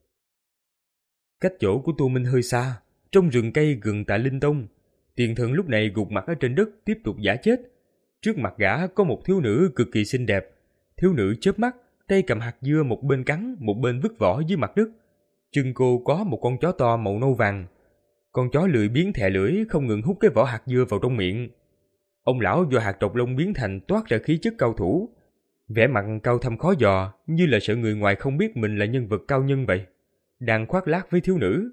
Cách chỗ của Tô Minh hơi xa, trong rừng cây gần Tạ Linh Tông, Tiền Thần lúc này gục mặt ở trên đất tiếp tục giả chết. Trước mặt gã có một thiếu nữ cực kỳ xinh đẹp. Thiếu nữ chớp mắt, tay cầm hạt dưa một bên cắn, một bên vứt vỏ dưới mặt đất. Chân cô có một con chó to màu nâu vàng. Con chó lười biếng thè lưỡi không ngừng hút cái vỏ hạt dưa vào trong miệng. Ông lão do hạt trọc lông biến thành toát ra khí chất cao thủ, vẻ mặt cao thâm khó dò, như là sợ người ngoài không biết mình là nhân vật cao nhân vậy. Đang khoác lác với thiếu nữ.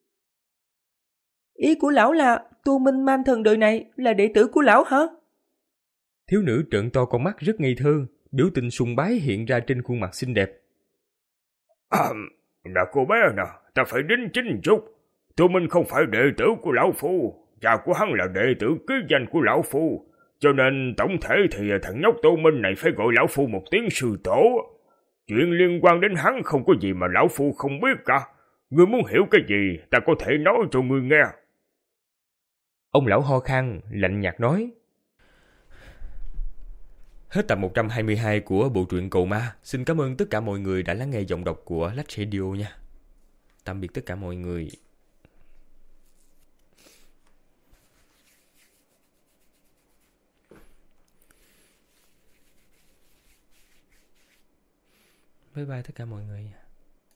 Ý của lão là Tô Minh man thần đời này là đệ tử của lão hả? Thiếu nữ trợn to con mắt rất ngây thơ, biểu tình sùng bái hiện ra trên khuôn mặt xinh đẹp. À, nè cô bé nè, ta phải đính chính chút. Tô Minh không phải đệ tử của lão phu, cha của hắn là đệ tử ký danh của lão phu, cho nên tổng thể thì thằng nhóc Tô Minh này phải gọi lão phu một tiếng sư tổ. Chuyện liên quan đến hắn không có gì mà lão phu không biết cả. Ngươi muốn hiểu cái gì, ta có thể nói cho ngươi nghe. Ông lão ho khan, lạnh nhạt nói. Hết tập một trăm hai mươi hai của bộ truyện Cầu Ma. Xin cảm ơn tất cả mọi người đã lắng nghe giọng đọc của Lách Radio nha. Tạm biệt tất cả mọi người. Bye bye tất cả mọi người.